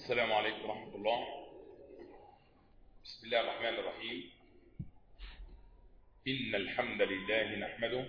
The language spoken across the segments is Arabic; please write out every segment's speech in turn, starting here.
السلام عليكم ورحمة الله. بسم الله الرحمن الرحيم. إن الحمد لله نحمده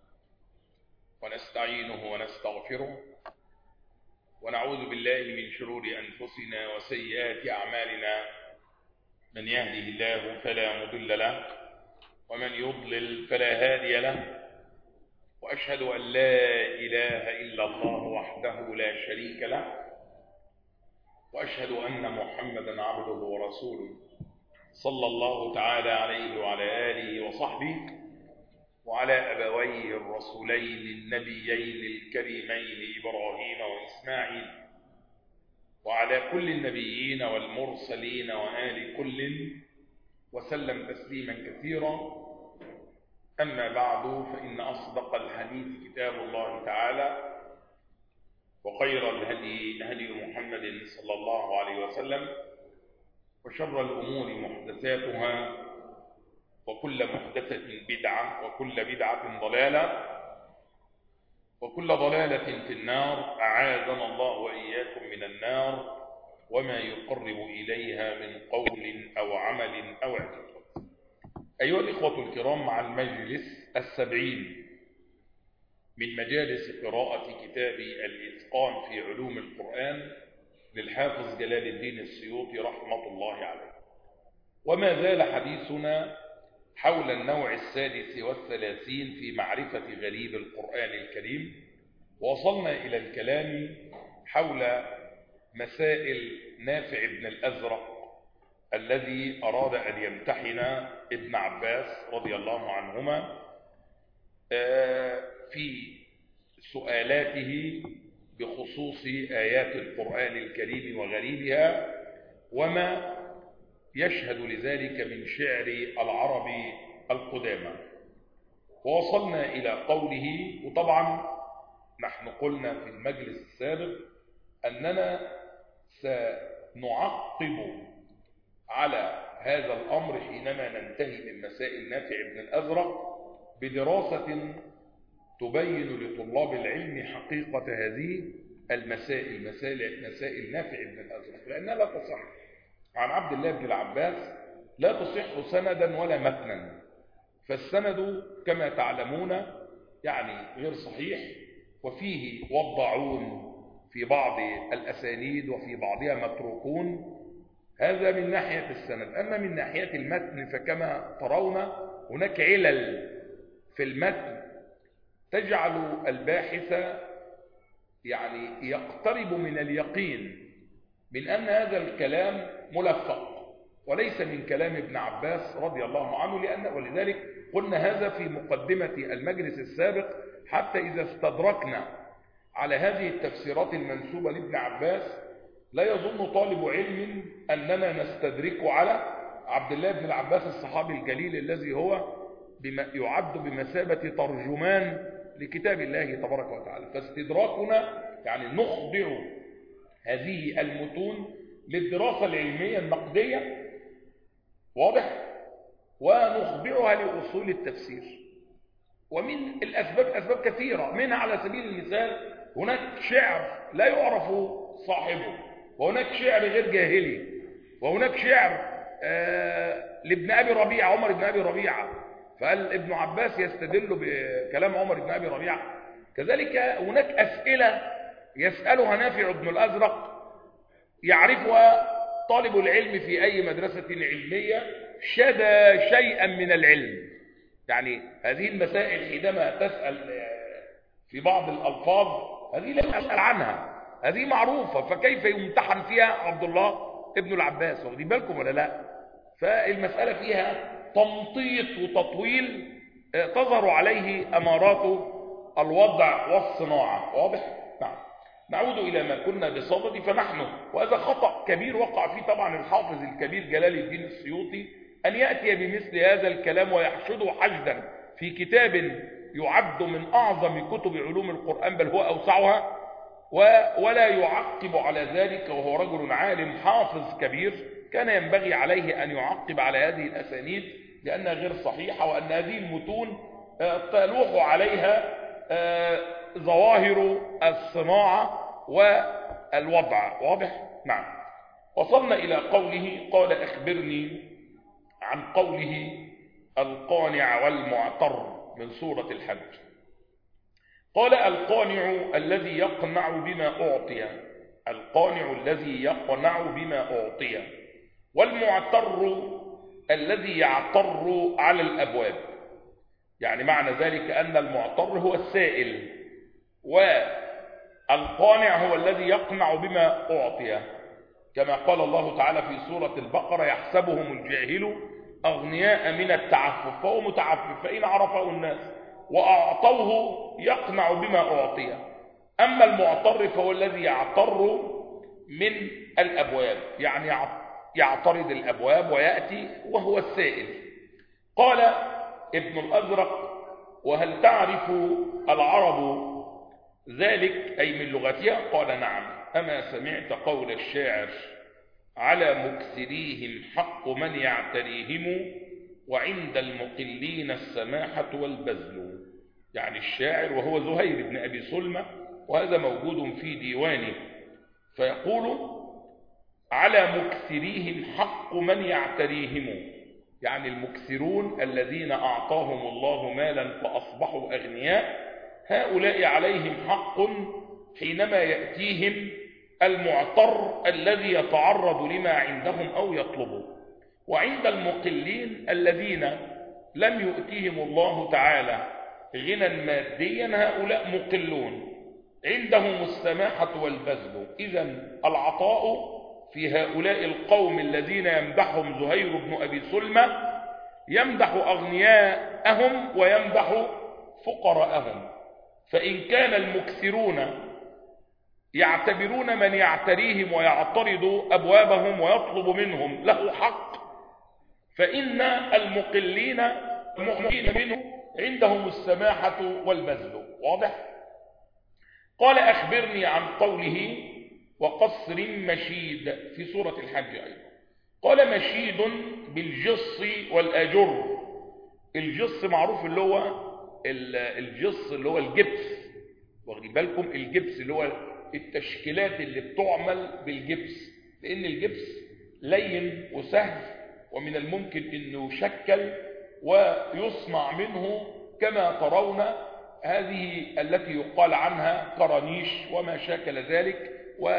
ونستعينه ونستغفره ونعوذ بالله من شرور أنفسنا وسيئات أعمالنا. من يهده الله فلا مضل له ومن يضلل فلا هادي له، وأشهد أن لا إله إلا الله وحده لا شريك له، وأشهد أن محمدا عبده ورسوله صلى الله تعالى عليه وعلى آله وصحبه وعلى أبويه الرسولين النبيين الكريمين إبراهيم وإسماعيل، وعلى كل النبيين والمرسلين وآل كل، وسلم تسليما كثيرا. أما بعد، فإن أصدق الحديث كتاب الله تعالى، وخير الهدي هدي محمد صلى الله عليه وسلم، وشر الأمور محدثاتها، وكل محدثة بدعة، وكل بدعة ضلالة، وكل ضلالة في النار. أعاذنا الله وإياكم من النار وما يقرب إليها من قول أو عمل أو اعتقاد. أيها الإخوة الكرام، مع المجلس 70 من مجالس قراءة كتاب الإتقان في علوم القرآن للحافظ جلال الدين السيوطي رحمة الله عليه، وما زال حديثنا حول النوع 36 في معرفة غريب القرآن الكريم. وصلنا إلى الكلام حول مسائل نافع بن الأزرق الذي أراد أن يمتحن ابن عباس رضي الله عنهما في سؤالاته بخصوص آيات القرآن الكريم وغريبها، وما يشهد لذلك من شعر العرب القدامى. ووصلنا إلى قوله، وطبعا نحن قلنا في المجلس السابق أننا سنعقب على هذا الأمر حينما ننتهي من مسائل نافع بن الأزرق بدراسة تبين لطلاب العلم حقيقة هذه المسائل، مسائل نافع بن الأزرق، لأنها لا تصح عن عبد الله بن العباس، لا تصح سندا ولا متنا. فالسند كما تعلمون يعني غير صحيح، وفيه وضعون في بعض الأسانيد وفي بعضها متروكون. هذا من ناحية السند. أما من ناحية المتن فكما ترون هناك علل في المتن تجعل الباحث يعني يقترب من اليقين من أن هذا الكلام ملفق وليس من كلام ابن عباس رضي الله عنه، ولذلك قلنا هذا في مقدمة المجلس السابق، حتى إذا استدركنا على هذه التفسيرات المنسوبة لابن عباس لا يظن طالب علم أننا نستدرك على عبد الله بن العباس الصحابي الجليل الذي هو يعد بمثابة ترجمان لكتاب الله تبارك وتعالى. فاستدراكنا يعني نخضع هذه المتون للدراسة العلمية النقدية، واضح، ونخضعها لأصول التفسير. ومن الأسباب أسباب كثيرة، منها على سبيل المثال هناك شعر لا يعرف صاحبه، وهناك شعر غير جاهلي، وهناك شعر لابن أبي ربيعة، عمر بن أبي ربيعة، فقال ابن عباس يستدل بكلام عمر بن أبي ربيعة. كذلك هناك أسئلة يسألها نافع بن الأزرق يعرفها طالب العلم في أي مدرسة علمية شدى شيئا من العلم. يعني هذه المسائل حينما تسأل في بعض الألفاظ هذه لا تسأل عنها، هذه معروفة، فكيف يمتحن فيها عبد الله ابن العباس؟ واخدين بالكم ولا لا؟ فالمسألة فيها تمطيط وتطويل تظهر عليه أمارات الوضع والصناعة، واضح؟ نعم. نعود إلى ما كنا بصدد. فنحن، وهذا خطأ كبير وقع فيه طبعا الحافظ الكبير جلال الدين السيوطي، أن يأتي بمثل هذا الكلام ويحشده حشدا في كتاب يعد من أعظم كتب علوم القرآن، بل هو أوسعها، ولا يعقب على ذلك، وهو رجل عالم حافظ كبير. كان ينبغي عليه أن يعقب على هذه الأسانيد لأنها غير صحيحة، وأن هذه المتون تلوح عليها ظواهر الصناعة والوضع، واضح؟ نعم. وصلنا إلى قوله قال أخبرني عن قوله القانع والمعتر من سورة الحج. قال القانع الذي يقنع بما أعطي، القانع الذي يقنع بما أعطي، والمعتر الذي يعتر على الأبواب. يعني معنى ذلك أن المعتر هو السائل، والقانع هو الذي يقنع بما أعطي، كما قال الله تعالى في سورة البقرة يحسبهم الجاهل أغنياء من التعفف، فهو متعفف فإن عرفه الناس وأعطوه يقنع بما أعطي. أما المعتر فهو الذي يعتر من الأبواب، يعني يعترض الأبواب ويأتي وهو السائل. قال ابن الأزرق وهل تعرف العرب ذلك أي من لغتها؟ قال نعم. أما سمعت قول الشاعر على مكثريهم حق من يعتريهم وعند المقلين السماحة والبذل. يعني الشاعر وهو زهير بن أبي سلمة، وهذا موجود في ديوانه، فيقول على مكثريهم حق من يعتريهم، يعني المكثرون الذين أعطاهم الله مالا فأصبحوا أغنياء، هؤلاء عليهم حق حينما يأتيهم المعتر الذي يتعرض لما عندهم أو يطلبه. وعند المقلين الذين لم يؤتيهم الله تعالى غنى ماديا، هؤلاء مقلون عندهم السماحة والبذل. إذن العطاء في هؤلاء القوم الذين يمدحهم زهير بن أبي سلمة يمدح أغنياءهم ويمدح فقراءهم. فإن كان المكثرون يعتبرون من يعتريهم ويعترض أبوابهم ويطلب منهم له حق، فإن المقلين منه عندهم السماحة والبذل. واضح؟ قال أخبرني عن قوله وقصر مشيد في سورة الحج أيضا. قال مشيد بالجص والأجر. الجص معروف اللي هو الجص اللي هو الجبس، واخدين بالكم؟ الجبس اللي هو التشكيلات اللي بتعمل بالجبس، لأن الجبس لين وسهل ومن الممكن أنه يشكل ويصنع منه كما ترون هذه التي يقال عنها قرانيش وما شاكل ذلك،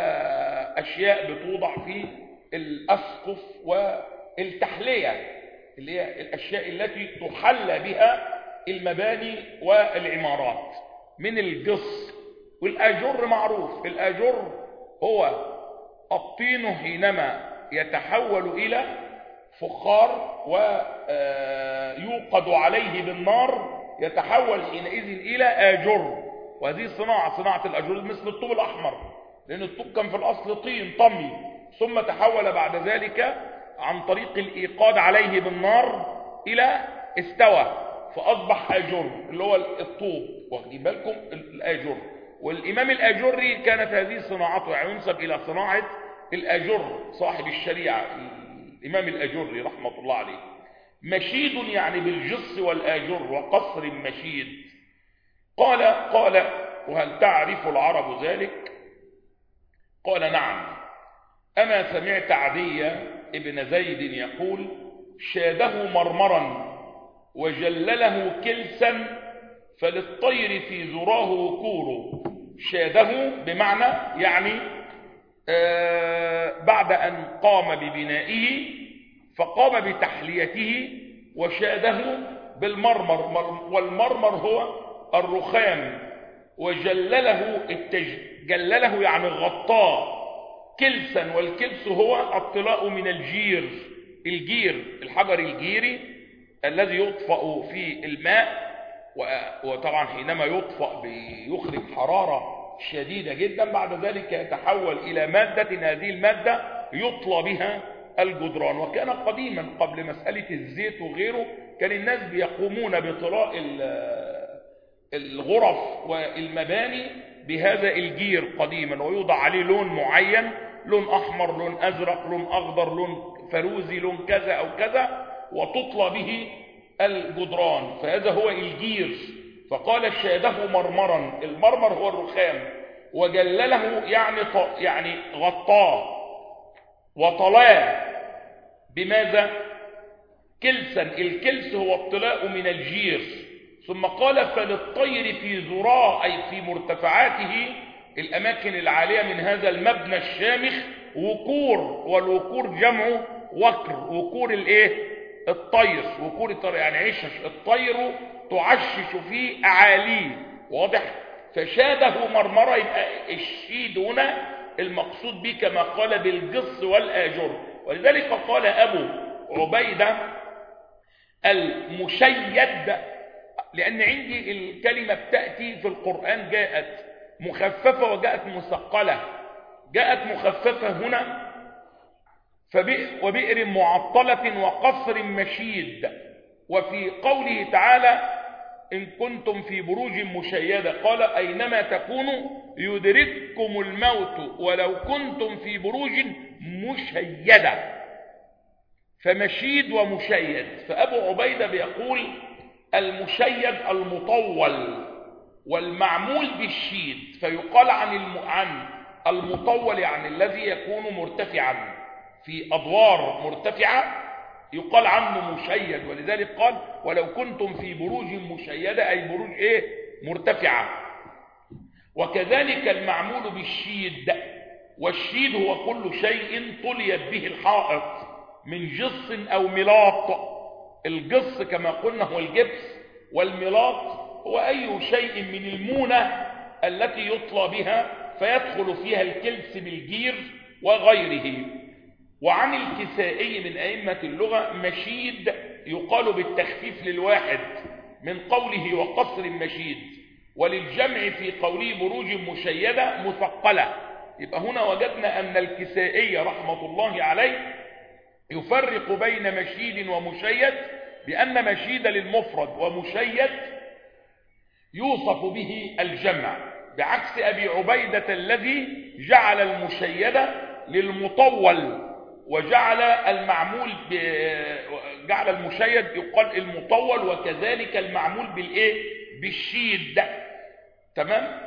وأشياء بتوضع في الأسقف والتحلية اللي هي الأشياء التي تحلى بها المباني والعمارات من الجص. والآجر معروف، الآجر هو الطين حينما يتحول إلى فخار ويوقد عليه بالنار يتحول حينئذ إلى آجر. وهذه صناعة الآجر مثل الطوب الأحمر، لأن الطوب كان في الأصل طين طمي، ثم تحول بعد ذلك عن طريق الإيقاد عليه بالنار إلى استوى فأصبح آجر اللي هو الطوب، واخدين بالكم؟ الآجر. والإمام الآجري كانت هذه صناعته، يعني ينسب إلى صناعة الآجر صاحب الشريعة الإمام الآجري رحمة الله عليه. مشيد يعني بالجص والآجر وقصر مشيد. قال وهل تعرف العرب ذلك؟ قال نعم. أما سمعت عدي ابن زيد يقول شاده مرمرا وجلله كلسا فللطير في ذراه كور. شاده بمعنى يعني بعد أن قام ببنائه فقام بتحليته وشاده بالمرمر، والمرمر هو الرخام، وجلله جلله يعني غطاه كلسا، والكلس هو الطلاء من الجير الحجر الجيري الذي يطفأ في الماء، وطبعا حينما يطفأ بيخرج حرارة شديدة جدا، بعد ذلك يتحول إلى مادة، هذه المادة يطلى بها الجدران. وكان قديما قبل مسألة الزيت وغيره كان الناس بيقومون بطلاء الغرف والمباني بهذا الجير قديما، ويوضع عليه لون معين، لون أحمر، لون أزرق، لون أخضر، لون فروزي، لون كذا أو كذا، وتطلى به الجدران، فهذا هو الجير. فقال شاده مرمرا، المرمر هو الرخام، وجلله يعني غطاه. وطلاه بماذا؟ كلسا. الكلس هو الطلاء من الجير. ثم قال فللطير في ذراه، أي في مرتفعاته الأماكن العالية من هذا المبنى الشامخ وقور، والوقور جمع وقر. وقور الطير، وقور الطير يعني عشش. الطير تعشش في أعاليه، واضح؟ فشاده مرمرة. يبقى الشيد هنا المقصود به كما قال بالجص والآجر. ولذلك قال أبو عبيدة المشيد، لأن عندي الكلمة بتأتي في القرآن جاءت مخففة وجاءت مثقلة. جاءت مخففة هنا وبئر معطلة وقصر مشيد. وفي قوله تعالى إن كنتم في بروج مشيدة قال أينما تكونوا يدرككم الموت ولو كنتم في بروج مشيدة. فمشيد ومشيد. فأبو عبيدة بيقول المشيد المطول والمعمول بالشيد. فيقال عن المطول يعني الذي يكون مرتفعا في أدوار مرتفعة يقال عنه مشيد. ولذلك قال ولو كنتم في بروج مشيدة، أي بروج مرتفعة. وكذلك المعمول بالشيد. والشيد هو كل شيء طليت به الحائط من جص أو ملاط. الجص كما قلنا هو الجبس، والملاط هو أي شيء من المونة التي يطلى بها فيدخل فيها الكلس بالجير وغيره. وعن الكسائي من أئمة اللغة مشيد يقال بالتخفيف للواحد من قوله وقصر مشيد، وللجمع في قوله بروج مشيدة مثقلة. يبقى هنا وجدنا أن الكسائي رحمة الله عليه يفرق بين مشيد ومشيد بأن مشيد للمفرد ومشيد يوصف به الجمع، بعكس أبي عبيدة الذي جعل المشيدة للمطول وجعل المعمول جعل المشيد يقال المطول، وكذلك المعمول بالشيد. تمام؟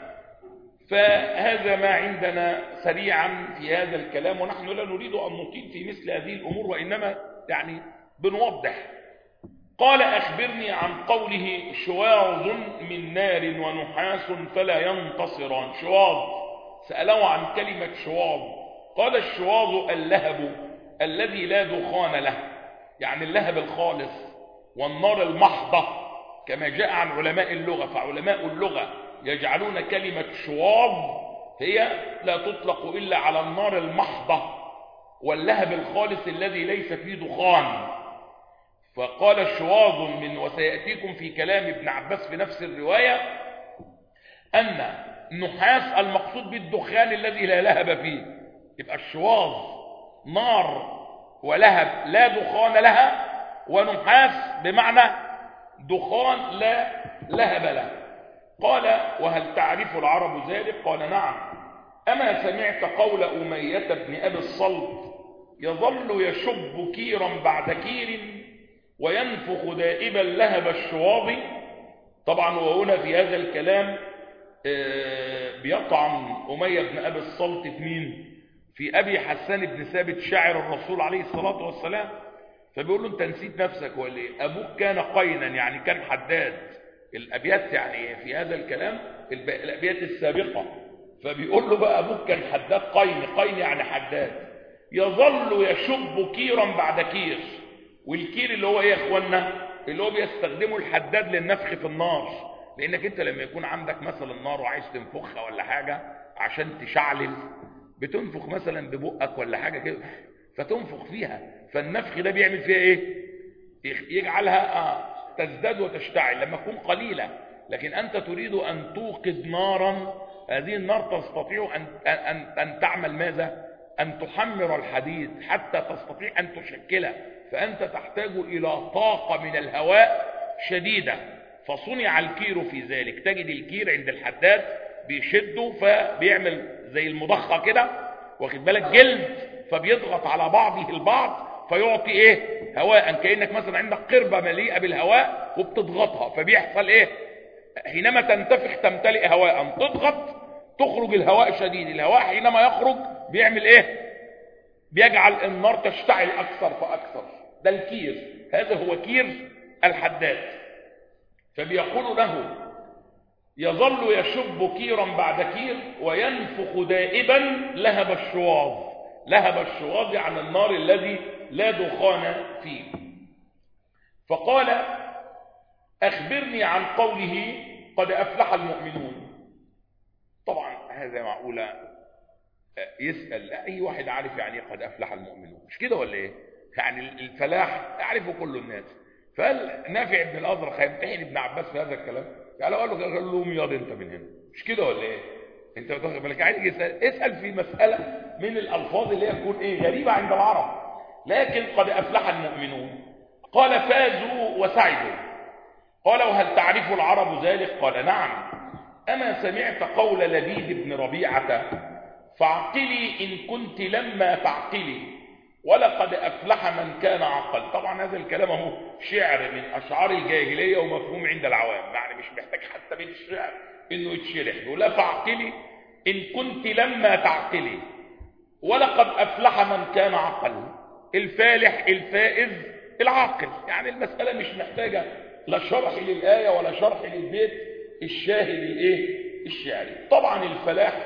فهذا ما عندنا سريعا في هذا الكلام، ونحن لا نريد أن نطيل في مثل هذه الأمور، وإنما يعني بنوضح. قال أخبرني عن قوله شواظ من نار ونحاس فلا ينتصران. شواظ، سألوا عن كلمة شواظ. قال الشواظ اللهب الذي لا دخان له، يعني اللهب الخالص، والنار المحضة كما جاء عن علماء اللغة. فعلماء اللغة يجعلون كلمة شواظ هي لا تطلق إلا على النار المحضة واللهب الخالص الذي ليس فيه دخان. فقال الشواظ من، وسيأتيكم في كلام ابن عباس في نفس الرواية، أن النحاس المقصود بالدخان الذي لا لهب فيه. يبقى الشواظ نار ولهب لا دخان لها، ونحاس بمعنى دخان لا لهب له. قال وهل تعرف العرب ذلك؟ قال نعم. أما سمعت قول أمية بن أبي الصلت يظل يشب كيرا بعد كير وينفخ دائبا لهب الشواظ. طبعا وهنا في هذا الكلام بيطعن أمية بن أبي الصلت في مين؟ في أبي حسان بن ثابت شاعر الرسول عليه الصلاة والسلام. فبيقول له أنت نسيت نفسك ولا إيه؟ أبوك كان قينا، يعني كان حداد. الأبيات يعني في هذا الكلام الأبيات السابقة. فبيقول له بقى أبوك كان حداد قين يعني حداد. يظل يشب كيرا بعد كير. والكير اللي هو إيه يا إخوانا؟ اللي هو بيستخدمه الحداد للنفخ في النار. لأنك أنت لما يكون عندك مثلا نار وعايز تنفخها ولا حاجة عشان تشعلل، بتنفخ مثلا ببقك ولا حاجة كده فتنفخ فيها. فالنفخ ده بيعمل فيها إيه؟ يجعلها تزداد وتشتعل لما تكون قليلة. لكن أنت تريد أن توقد نارا، هذه النار تستطيع أن تعمل ماذا؟ أن تحمر الحديد حتى تستطيع أن تشكله. فأنت تحتاج إلى طاقة من الهواء شديدة. فصنع الكير في ذلك. تجد الكير عند الحداد بيشده فبيعمل زي المضخة كده، واخد بالك، جلد، فبيضغط على بعضه البعض فيعطي ايه؟ هواء. كأنك مثلا عندك قربة مليئة بالهواء وبتضغطها، فبيحصل ايه؟ حينما تنتفخ تمتلئ هواء، تضغط تخرج الهواء شديد. الهواء حينما يخرج بيعمل ايه؟ بيجعل النار تشتعل أكثر فأكثر، ده الكير، هذا هو كير الحداد. فبيقول له يظل يشب كيرا بعد كير وينفخ دائبا لهب الشواظ. لهب الشواظ عن النار الذي لا دخان فيه. فقال أخبرني عن قوله قد أفلح المؤمنون. طبعا هذا معقولة يسأل أي واحد عارف يعني قد أفلح المؤمنون، مش كده ولا إيه؟ يعني الفلاح يعرفه كل الناس. فهل نافع بن الأزرق هيمتحن ابن عباس في هذا الكلام؟ يعني قال له مياض أنت من هنا، مش كده ولا إيه؟ أنت بتاخد بالك، عايز اسأل في مسألة من الألفاظ اللي هي تكون إيه غريبة عند العرب. لكن قد أفلح المؤمنون، قال فازوا وسعدوا. قال وهل تعرف العرب ذلك؟ قال نعم. أما سمعت قول لبيد بن ربيعة فاعقلي إن كنت لما تعقلي ولقد أفلح من كان عقل. طبعا هذا الكلام هو شعر من أشعار الجاهلية ومفهوم عند العوام، يعني مش محتاج حتى بيت الشعر إنه يتشرح. ولا فاعقلي إن كنت لما تعقلي ولقد أفلح من كان عقل. الفالح الفائز العاقل. يعني المسألة مش محتاجة لا شرح للآية ولا شرح للبيت الشاهد الشعري. طبعا الفلاح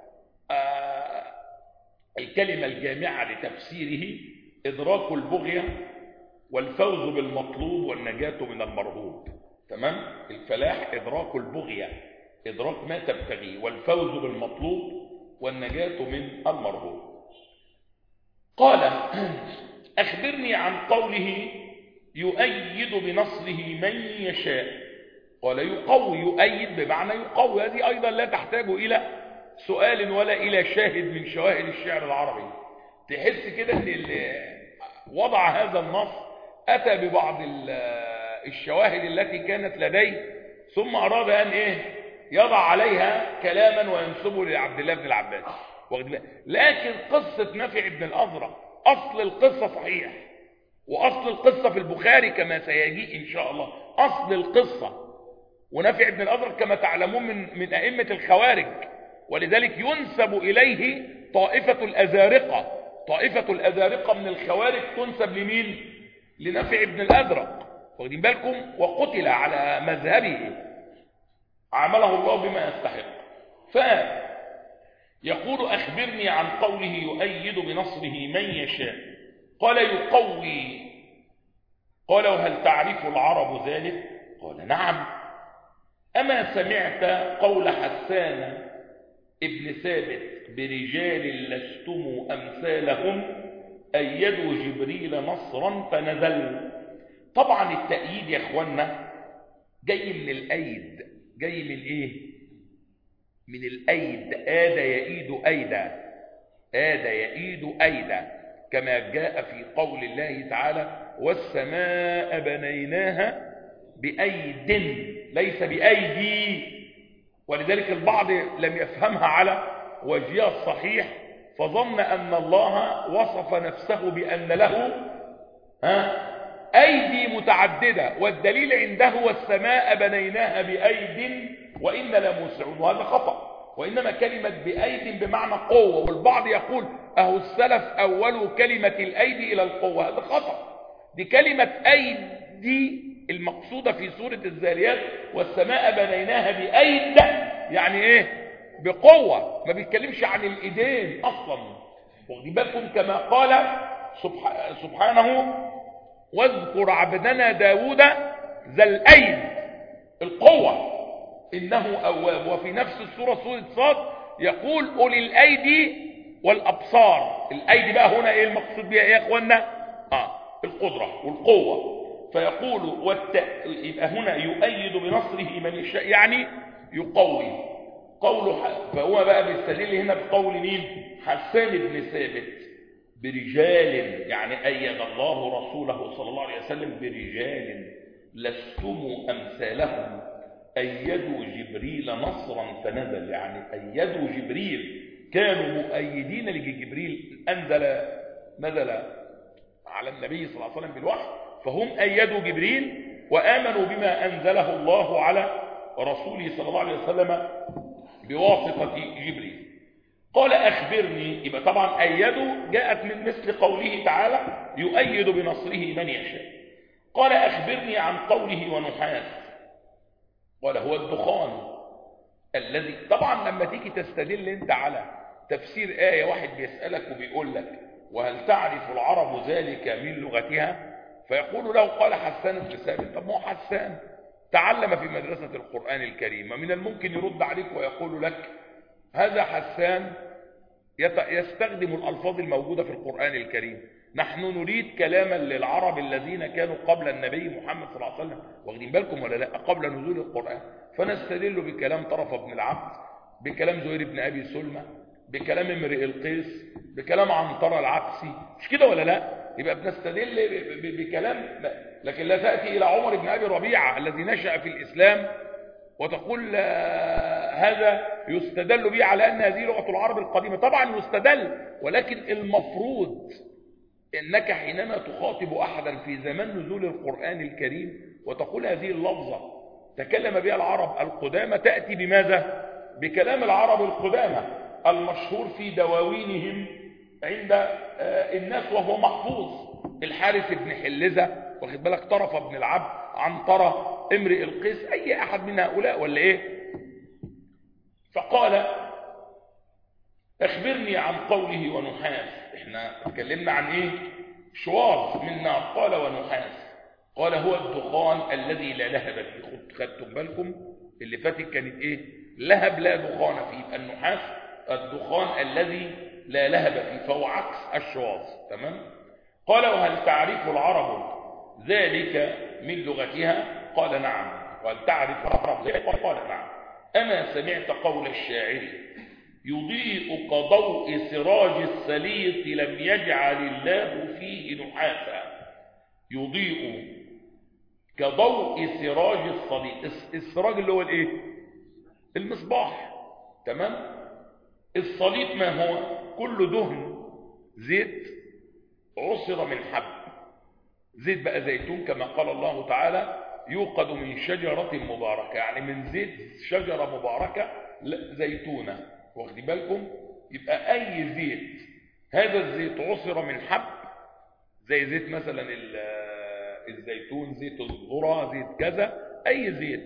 الكلمة الجامعة لتفسيره إدراك البغية والفوز بالمطلوب والنجاة من المرهوب. تمام؟ الفلاح إدراك البغية، إدراك ما تبتغي، والفوز بالمطلوب والنجاة من المرهوب. قال أخبرني عن قوله يؤيد بنصره من يشاء. قال يقوي، يؤيد بمعنى يقوي. هذه أيضا لا تحتاج إلى سؤال ولا إلى شاهد من شواهد الشعر العربي. تحس كده أن اللي وضع هذا النص أتى ببعض الشواهد التي كانت لديه ثم أراد أن يضع عليها كلاما وينسبه لعبد الله بن العباس. لكن قصة نافع بن الأزرق أصل القصة صحيح، وأصل القصة في البخاري كما سيجيء إن شاء الله. أصل القصة ونافع بن الأزرق كما تعلمون من أئمة الخوارج، ولذلك ينسب إليه طائفة الأزارقة. طائفة الأزارقة من الخوارج تنسب لمين؟ لنافع بن الأزرق، واخدين بالكم؟ وقتل على مذهبه، عامله الله بما يستحق. فيقول أخبرني عن قوله يؤيد بنصره من يشاء. قال يقوي. قال وهل تعرف العرب ذلك؟ قال نعم. أما سمعت قول حسان ابن ثابت برجال لستم أمثالهم أيدوا جبريل نصرا فنزل. طبعا التأييد يا اخوانا جاي من الأيد. جاي من من الأيد. آد يأيد أيدا. آد يأيد أيدا، كما جاء في قول الله تعالى والسماء بنيناها بأيد ليس بأيدي. ولذلك البعض لم يفهمها على وجهها الصحيح فظن أن الله وصف نفسه بأن له أيدي متعددة، والدليل عنده والسماء بنيناها بأيد وإن لموسعون، وهذا خطأ. وإنما كلمة بأيد بمعنى قوة، والبعض يقول أهو السلف أولوا كلمة الأيدي إلى القوة، هذا خطأ. دي كلمة أيدي المقصودة في سورة الذاريات والسماء بنيناها بأيد، يعني بقوة، ما بيتكلمش عن الإيدين أصلا. واخدين بالكم؟ كما قال سبحانه واذكر عبدنا داود ذا الأيد، القوة، إنه أواب. وفي نفس السورة سورة صاد يقول أولي الأيدي والأبصار. الأيدي بقى هنا المقصود بها يا أخوانا؟ القدرة والقوة. فيقول يبقى هنا يؤيد بنصره من يشاء، يعني يقوي. قوله فهو بقى بيستدل هنا بقول مين؟ حسان بن ثابت برجال، يعني أيد الله رسوله صلى الله عليه وسلم برجال لستم أمثالهم أيدوا جبريل نصرا فنزل. يعني أيدوا جبريل، كانوا مؤيدين لجبريل، نزل على النبي صلى الله عليه وسلم بالوحي، فهم أيدوا جبريل وآمنوا بما أنزله الله على رسوله صلى الله عليه وسلم بواسطة جبريل. قال أخبرني، يبقى طبعا أيده جاءت من مثل قوله تعالى يؤيد بنصره من يشاء. قال أخبرني عن قوله ونحاس. قال هو الدخان الذي، طبعا لما تيجي تستدل انت على تفسير آية، واحد بيسألك وبيقول لك وهل تعرف العرب ذلك من لغتها، فيقول له قال حسان بن ثابت. طب ما هو حسان تعلم في مدرسة القرآن الكريم، من الممكن يرد عليك ويقول لك هذا حسان يستخدم الألفاظ الموجودة في القرآن الكريم، نحن نريد كلاما للعرب الذين كانوا قبل النبي محمد صلى الله عليه وسلم، واخدين بالكم ولا لا، قبل نزول القرآن. فنستدل بكلام طرف بن العبد، بكلام زهير بن أبي سلمى، بكلام امرئ القيس، بكلام عنترة العبسي، مش كده ولا لا؟ يبقى بنستدل بكلام. لكن لا تأتي إلى عمر بن أبي ربيعة الذي نشأ في الإسلام وتقول هذا يستدل به على أن هذه لغة العرب القديمة. طبعا يستدل، ولكن المفروض إنك حينما تخاطب أحدا في زمن نزول القرآن الكريم وتقول هذه اللفظة تكلم بها العرب القدامى، تأتي بماذا؟ بكلام العرب القدامى المشهور في دواوينهم عند الناس وهو محفوظ، الحارث بن حلزة، واخد بالك، طرف بن العبد، عنترة، امرئ القيس، أي أحد من هؤلاء ولا إيه؟ فقال أخبرني عن قوله ونحاس. احنا اتكلمنا عن إيه؟ شواظ من نار. قال ونحاس. قال هو الدخان الذي لا لهب فيه. خدتم بالكم اللي فاتت كانت إيه؟ لهب لا دخان فيه. النحاس الدخان الذي لا لهب فيه، فهو عكس الشواظ. تمام؟ قال وهل تعرف العرب ذلك من لغتها؟ قال نعم. وهل تعرف العرب ذلك؟ قال نعم. أما سمعت قول الشاعر يضيء كضوء سراج السليط لم يجعل الله فيه نحاسا. يضيء كضوء سراج السليط. السراج اللي هو الايه؟ المصباح. تمام؟ السليط ما هو؟ كل دهن زيت عصر من حب، زيت بقى زيتون كما قال الله تعالى يوقد من شجرة مباركة، يعني من زيت شجرة مباركة زيتونة، واخدين بالكم؟ يبقى أي زيت، هذا الزيت عصر من حب، زي زيت مثلا الزيتون، زيت الذرة، زيت كذا، أي زيت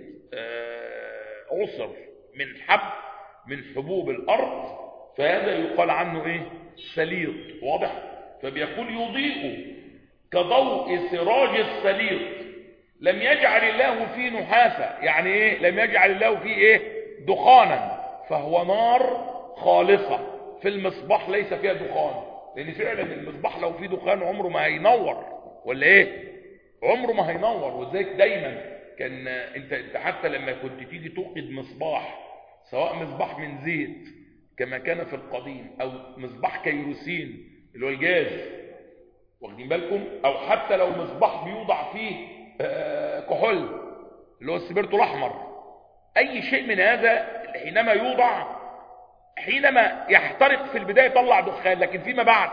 عصر من حب من حبوب الأرض، فهذا يقال عنه إيه؟ سليط. واضح؟ فبيقول يضيء كضوء سراج السليط لم يجعل الله فيه نحاسا. يعني ايه لم يجعل الله فيه ايه؟ دخانا. فهو نار خالصة. في المصباح ليس فيها دخان، لان فعلا المصباح لو فيه دخان عمره ما هينور، ولا ايه؟ عمره ما هينور. وذلك دايما كان انت حتى لما كنت تيجي توقد مصباح، سواء مصباح من زيت كما كان في القديم، او مصباح كيروسين اللي هو الجاز، واخدين بالكم، او حتى لو مصباح بيوضع فيه كحول اللي هو السبيرتو الاحمر، اي شيء من هذا حينما يوضع، حينما يحترق في البدايه يطلع دخان، لكن فيما بعد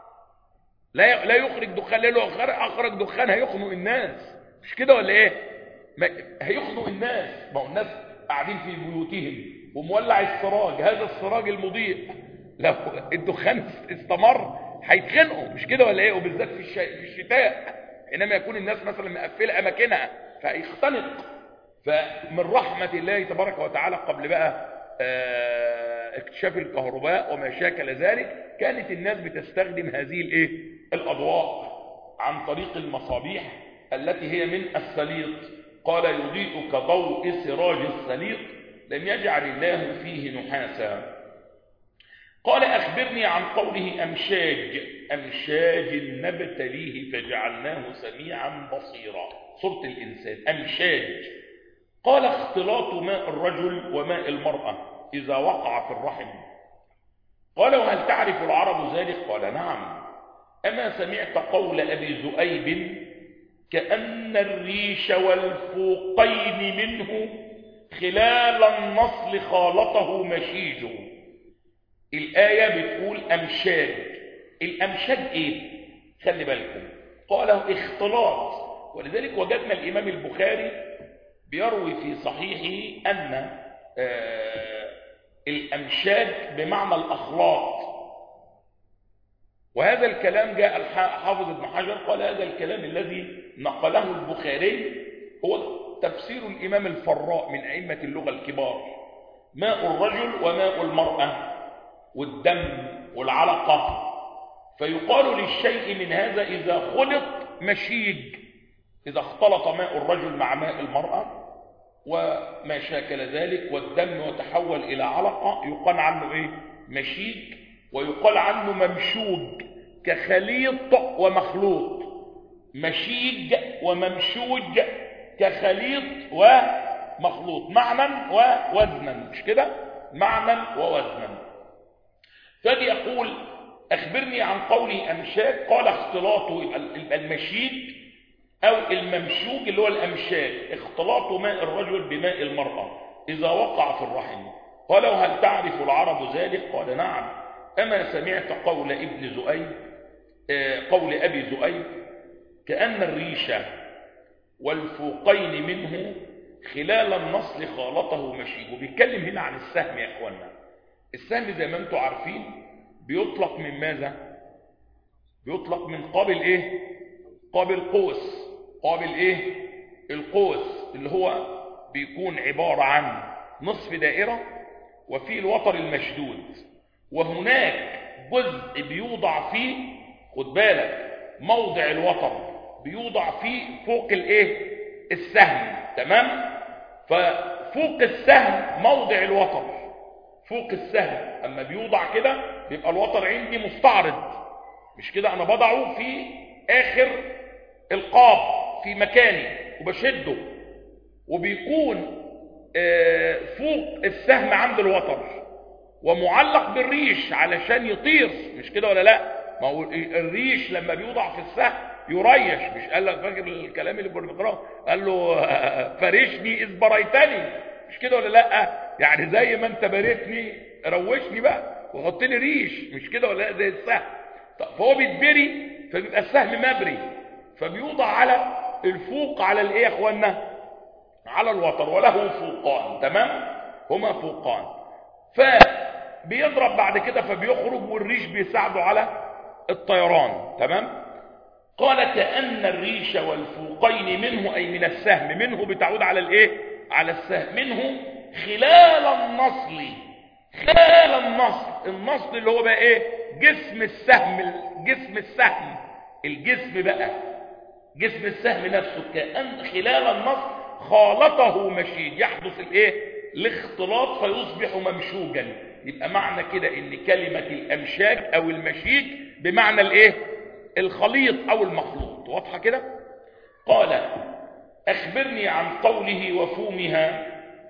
لا يخرج دخان، لانه اخرج دخان هيخنق الناس، مش كده ولا ايه؟ هيخنق الناس. ما هو الناس قاعدين في بيوتهم ومولع السراج، هذا السراج المضيء لو الدخان استمر هيتخنقوا، مش كده ولا ايه؟ وبالذات في الشتاء حينما يكون الناس مثلا مقفله اماكنها فيختنق. فمن رحمه الله تبارك وتعالى قبل بقى اكتشاف الكهرباء وما شاكل ذلك، كانت الناس بتستخدم هذه الايه؟ الاضواء عن طريق المصابيح التي هي من السليط. قال يضيء كضوء سراج السليط لم يجعل الله فيه نحاسا. قال أخبرني عن قوله أمشاج. أمشاج نبتليه فجعلناه سميعا بصيرا. سورة الإنسان. أمشاج. قال اختلاط ماء الرجل وماء المرأة إذا وقع في الرحم. قال وهل تعرف العرب ذلك؟ قال نعم. أما سمعت قول أبي ذؤيب كأن الريش والفوقين منه خلال النصل خالطه مشيج. الآية بتقول أمشاج. الأمشاج إيه؟ خلي بالكم. قاله اختلاط. ولذلك وجدنا الإمام البخاري بيروي في صحيحه أن الأمشاج بمعنى الأخلاط. وهذا الكلام جاء الحافظ ابن حجر قال هذا الكلام الذي نقله البخاري هو تفسير الإمام الفراء من أئمة اللغة الكبار: ماء الرجل وماء المرأة والدم والعلقة. فيقال للشيء من هذا إذا خلط مشيج، إذا اختلط ماء الرجل مع ماء المرأة وما شاكل ذلك والدم وتحول إلى علقة يقال عنه إيه؟ مشيج. ويقال عنه ممشوج كخليط ومخلوط، مشيج وممشوج كخليط ومخلوط، معنى ووزنا، مش كده؟ معنى ووزنا. فدي يقول أخبرني عن قولي أمشاج، قال اختلاطه يبقى المشيج أو الممشوج اللي هو الأمشاج، اختلاط ماء الرجل بماء المرأة إذا وقع في الرحم. قال وهل تعرف العرب ذلك؟ قال نعم. أما سمعت قول أبي زؤيب كأن الريشة والفوقين منه خلال النصل خالطه مشيج. وبيتكلم هنا عن السهم يا إخوانا. السهم زي ما انتم عارفين بيطلق من ماذا؟ بيطلق من قابل ايه؟ قابل قوس. قابل ايه؟ القوس اللي هو بيكون عبارة عن نصف دائرة وفيه الوتر المشدود، وهناك جزء بيوضع فيه، خد بالك، موضع الوتر بيوضع فيه فوق الايه؟ السهم. تمام؟ ففوق السهم موضع الوتر، فوق السهم اما بيوضع كده بيبقى الوتر عندي مستعرض، مش كده؟ انا بضعه في اخر القاب في مكاني وبشده، وبيكون فوق السهم عند الوتر ومعلق بالريش علشان يطير، مش كده ولا لا؟ ما هو الريش لما بيوضع في السهم يريش، مش قال لك فاكر الكلام اللي كنا بنقراه؟ قال له فرشني اذ بريتني، مش كده ولا لا؟ يعني زي ما انت بريتني روشني بقى وحط لي ريش، مش كده ولا لا؟ زي السهم. طب فهو بيتبري فبيبقى السهم مبري، فبيوضع على الفوق، على الايه يا اخوانا؟ على الوتر، وله فوقان. تمام؟ هما فوقان. فبيضرب بعد كده فبيخرج والريش بيساعده على الطيران. تمام؟ قال كأن الريش والفوقين منه، أي من السهم، منه بتعود على الايه؟ على السهم، منه خلال النصل. خلال النصل، النصل اللي هو بقى ايه؟ جسم السهم، جسم السهم، الجسم بقى جسم السهم نفسه، كأن خلال النصل خالطه مشيج، يحدث الايه؟ الاختلاط فيصبح ممشوجا. يبقى معنى كده ان كلمة الامشاج او المشيج بمعنى الايه؟ الخليط او المخلوط. واضحة كده؟ قال اخبرني عن قوله وفومها.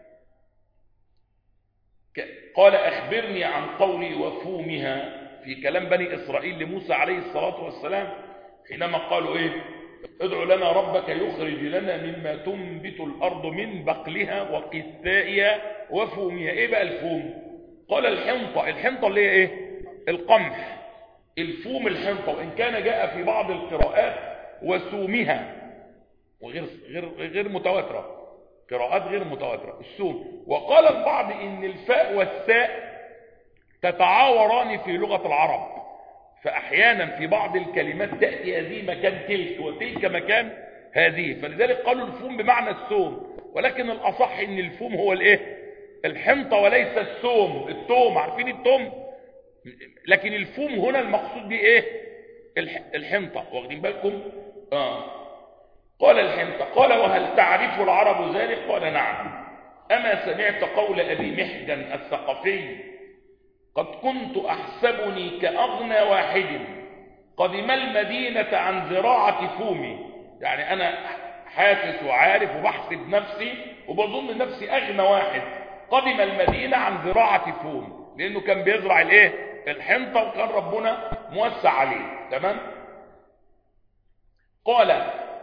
قال اخبرني عن قولي وفومها في كلام بني اسرائيل لموسى عليه الصلاة والسلام حينما قالوا ايه؟ ادعو لنا ربك يخرج لنا مما تنبت الارض من بقلها وقثائها وفومها. ايه بقى الفوم؟ قال الحنطة. الحنطة اللي هي ايه؟ القمح. الفوم الحنطة، وان كان جاء في بعض القراءات وسومها، وغير متواترة، قراءات غير متواترة، السوم. وقال البعض ان الفاء والساء تتعاوران في لغة العرب، فأحيانا في بعض الكلمات تأتي هذه مكان تلك وتلك مكان هذه، فلذلك قالوا الفوم بمعنى السوم. ولكن الأصح ان الفوم هو الايه؟ الحنطة وليس السوم. التوم، عارفين التوم؟ لكن الفوم هنا المقصود به ايه؟ الحنطة. واخدين بالكم؟ قال الحنطة. قال وهل تعرف العرب ذلك؟ قال نعم. أما سمعت قول أبي محجن الثقفي قد كنت أحسبني كأغنى واحد قدم المدينة عن زراعة فومي. يعني أنا حاسس وعارف وبحسب نفسي وبظن نفسي أغنى واحد قدم المدينة عن زراعة فوم، لأنه كان بيزرع الايه؟ الحنطة، وكان ربنا موسع عليه. تمام؟ قال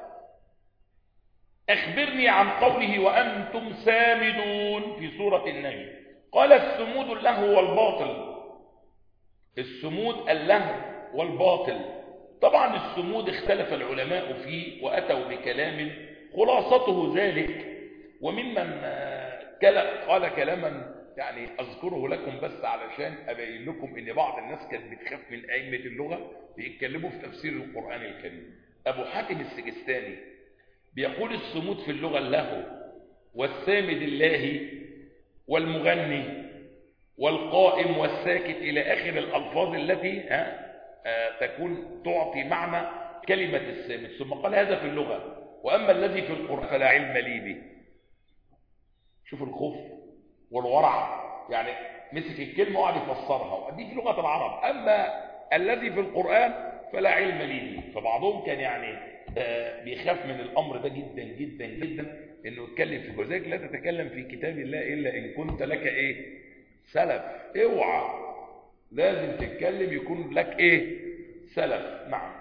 أخبرني عن قوله وأنتم سامدون في سورة النجم. قال السمود اللهو والباطل. السمود اللهو والباطل. طبعا السمود اختلف العلماء فيه وأتوا بكلام خلاصته ذلك، وممن قال كلاما يعني أذكره لكم بس علشان أبين لكم إن بعض الناس كانت بتخاف من أئمة اللغة بيتكلموا في تفسير القرآن الكريم. أبو حاتم السجستاني بيقول الصمود في اللغة اللهو والسامد الله والمغني والقائم والساكت إلى آخر الألفاظ التي تكون تعطي معنى كلمة السامد، ثم قال هذا في اللغة، وأما الذي في القرآن فلا علم لي به. شوف الخوف والورع، يعني مسك الكلمة وقعد يفسرها، ودي في لغة العرب، أما الذي في القرآن فلا علم لي به. فبعضهم كان يعني بيخاف من الأمر ده جدا جدا جدا، إنه يتكلم في جزاك لا تتكلم في كتاب الله إلا إن كنت لك إيه؟ سلف. اوعى، لازم تتكلم يكون لك إيه؟ سلف. نعم.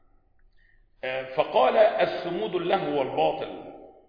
فقال الصمود اللهو والباطل.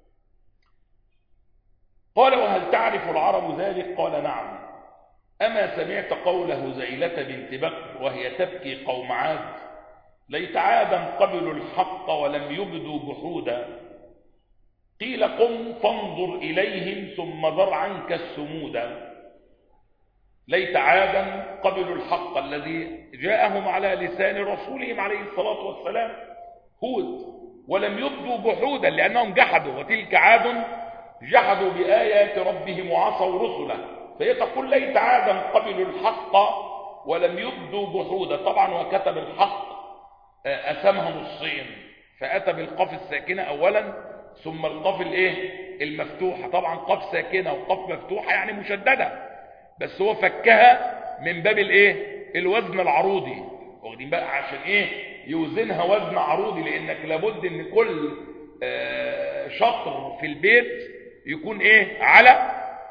قال وهل تعرف العرب ذلك؟ قال نعم. أما سمعت قول هزيلة بنت بكر وهي تبكي قوم عاد ليت عادا قبلوا الحق ولم يبدوا جحودا، قيل قم فانظر إليهم ثم ذر عنك السمودا. ليت عادا قبلوا الحق الذي جاءهم على لسان رسولهم عليه الصلاة والسلام هود، ولم يبدوا جحودا لأنهم جحدوا، وتلك عاد جحدوا بآيات ربهم وعصوا رسله. فهي تقول ليت عادا قبلوا الحق ولم يبدوا جحودا. طبعا وكتب الحق أسمها نصين، فأتى بالقاف الساكنة أولا ثم القاف المفتوحة. طبعا قاف ساكنة وقاف مفتوحة يعني مشددة، بس هو فكها من باب الوزن العروضي، واخدين بقى عشان يوزنها وزن عروضي، لأنك لابد ان كل شطر في البيت يكون على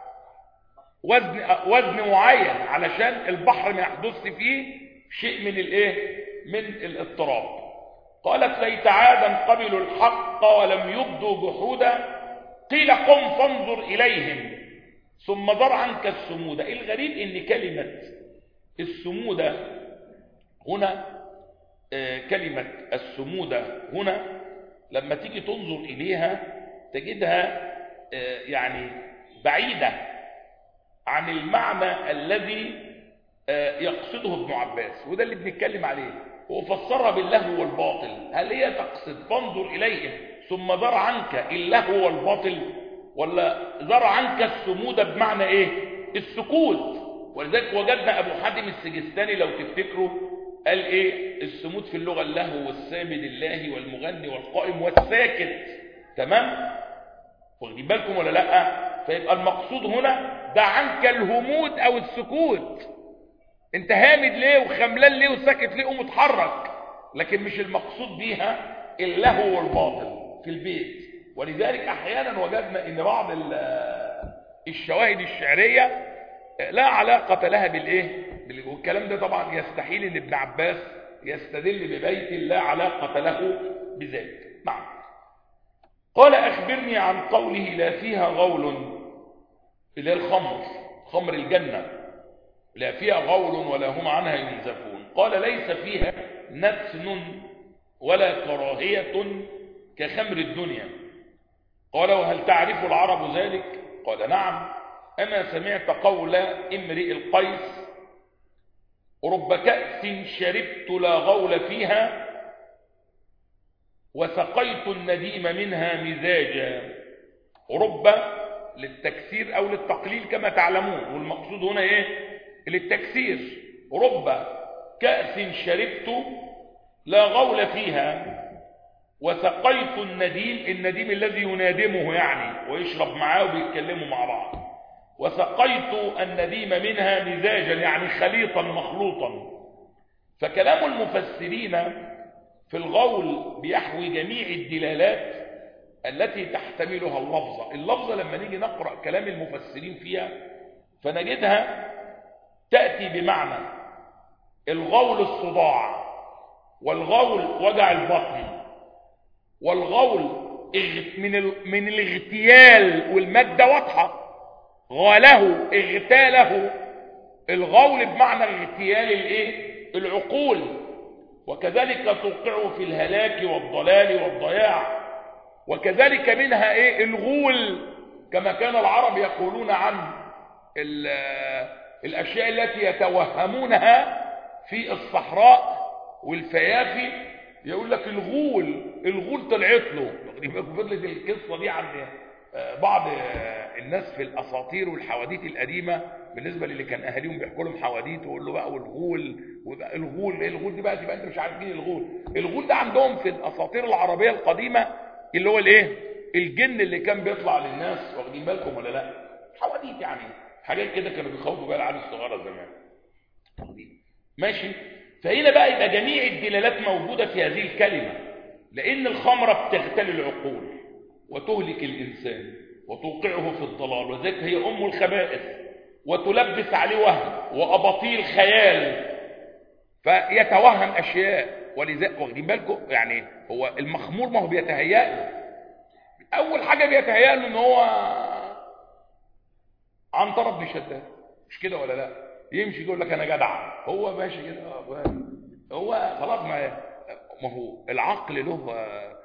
وزن معين، علشان البحر ما يحدث فيه شيء من من الاضطراب. قالت ليت عادا قبلوا الحق ولم يبدوا جحودا، قيل قم فانظر إليهم ثم ذر عنك السمود. الغريب ان كلمة السمود هنا، كلمة السمود هنا لما تيجي تنظر إليها تجدها يعني بعيدة عن المعنى الذي يقصده ابن عباس، وده اللي بنتكلم عليه. هو فسرها باللهو والباطل. هل هي تقصد فانظر إليهم ثم ذر عنك اللهو والباطل، ولا ذر عنك السمود بمعنى السكوت؟ ولذلك وجدنا أبو حاتم السجستاني لو تفتكروا قال السمود في اللغة اللهو والسامد الله والمغني والقائم والساكت. تمام؟ واخدين بالكم ولا لا؟ فيبقى المقصود هنا دع عنك الهمود او السكوت. انت هامد ليه وخملان ليه وساكت ليه ومتحرك؟ لكن مش المقصود بيها اللهو والباطل في البيت. ولذلك احيانا وجدنا ان بعض الشواهد الشعرية لا علاقة لها والكلام ده طبعا يستحيل ان ابن عباس يستدل ببيت لا علاقة له بذلك. نعم. قال أخبرني عن قوله لا فيها غول، اللي هي الخمر، خمر الجنة، لا فيها غول ولا هم عنها ينزفون. قال ليس فيها نتن ولا كراهية كخمر الدنيا. قال وهل تعرف العرب ذلك؟ قال نعم. أما سمعت قول امرئ القيس رب كأس شربت لا غول فيها وسقيت النديم منها مزاجا. رب للتكسير أو للتقليل كما تعلمون، والمقصود هنا للتكسير. رب كأس شربت لا غول فيها وسقيت النديم الذي ينادمه يعني ويشرب معاه وبيتكلموا مع بعض، وسقيت النديم منها مزاجا يعني خليطا مخلوطا. فكلام المفسرين في الغول بيحوي جميع الدلالات التي تحتملها اللفظة لما نيجي نقرأ كلام المفسرين فيها فنجدها تأتي بمعنى الغول الصداع، والغول وجع البطن، والغول من الاغتيال، والمادة واضحة غاله اغتاله. الغول بمعنى اغتيال العقول، وكذلك توقعه في الهلاك والضلال والضياع. وكذلك منها الغول كما كان العرب يقولون عن الاشياء التي يتوهمونها في الصحراء والفيافي، يقول لك الغول طلعت له. فضلت القصه دي عند بعض الناس في الاساطير والحواديت القديمه، بالنسبه للي كان اهاليهم بيحكوا لهم حواديت ويقول له بقى والغول، وبقى الغول دي بقى تبقى انت مش عارف مين الغول ده عندهم في الاساطير العربيه القديمه اللي هو الايه، الجن اللي كان بيطلع للناس. واخدين بالكم ولا لا؟ حواديت يعني حاجات كده كانوا بيخوفوا بيها العيال الصغيره زمان. ماشي. فهنا بقى يبقى جميع الدلالات موجوده في هذه الكلمه، لان الخمره بتغتال العقول وتهلك الانسان وتوقعه في الضلال، وذلك هي ام الخبائث، وتلبس عليه وهم واباطيل خيال، فيتوهم اشياء. ولذلك واخدين بالكم يعني هو المخمور ما هو بيتهيأ له، اول حاجه بيتهيأ له ان هو عنترة بن شداد، مش كده ولا لا؟ يمشي يقول لك انا جدع، هو ماشي كده، هو خلاص. ما هو العقل له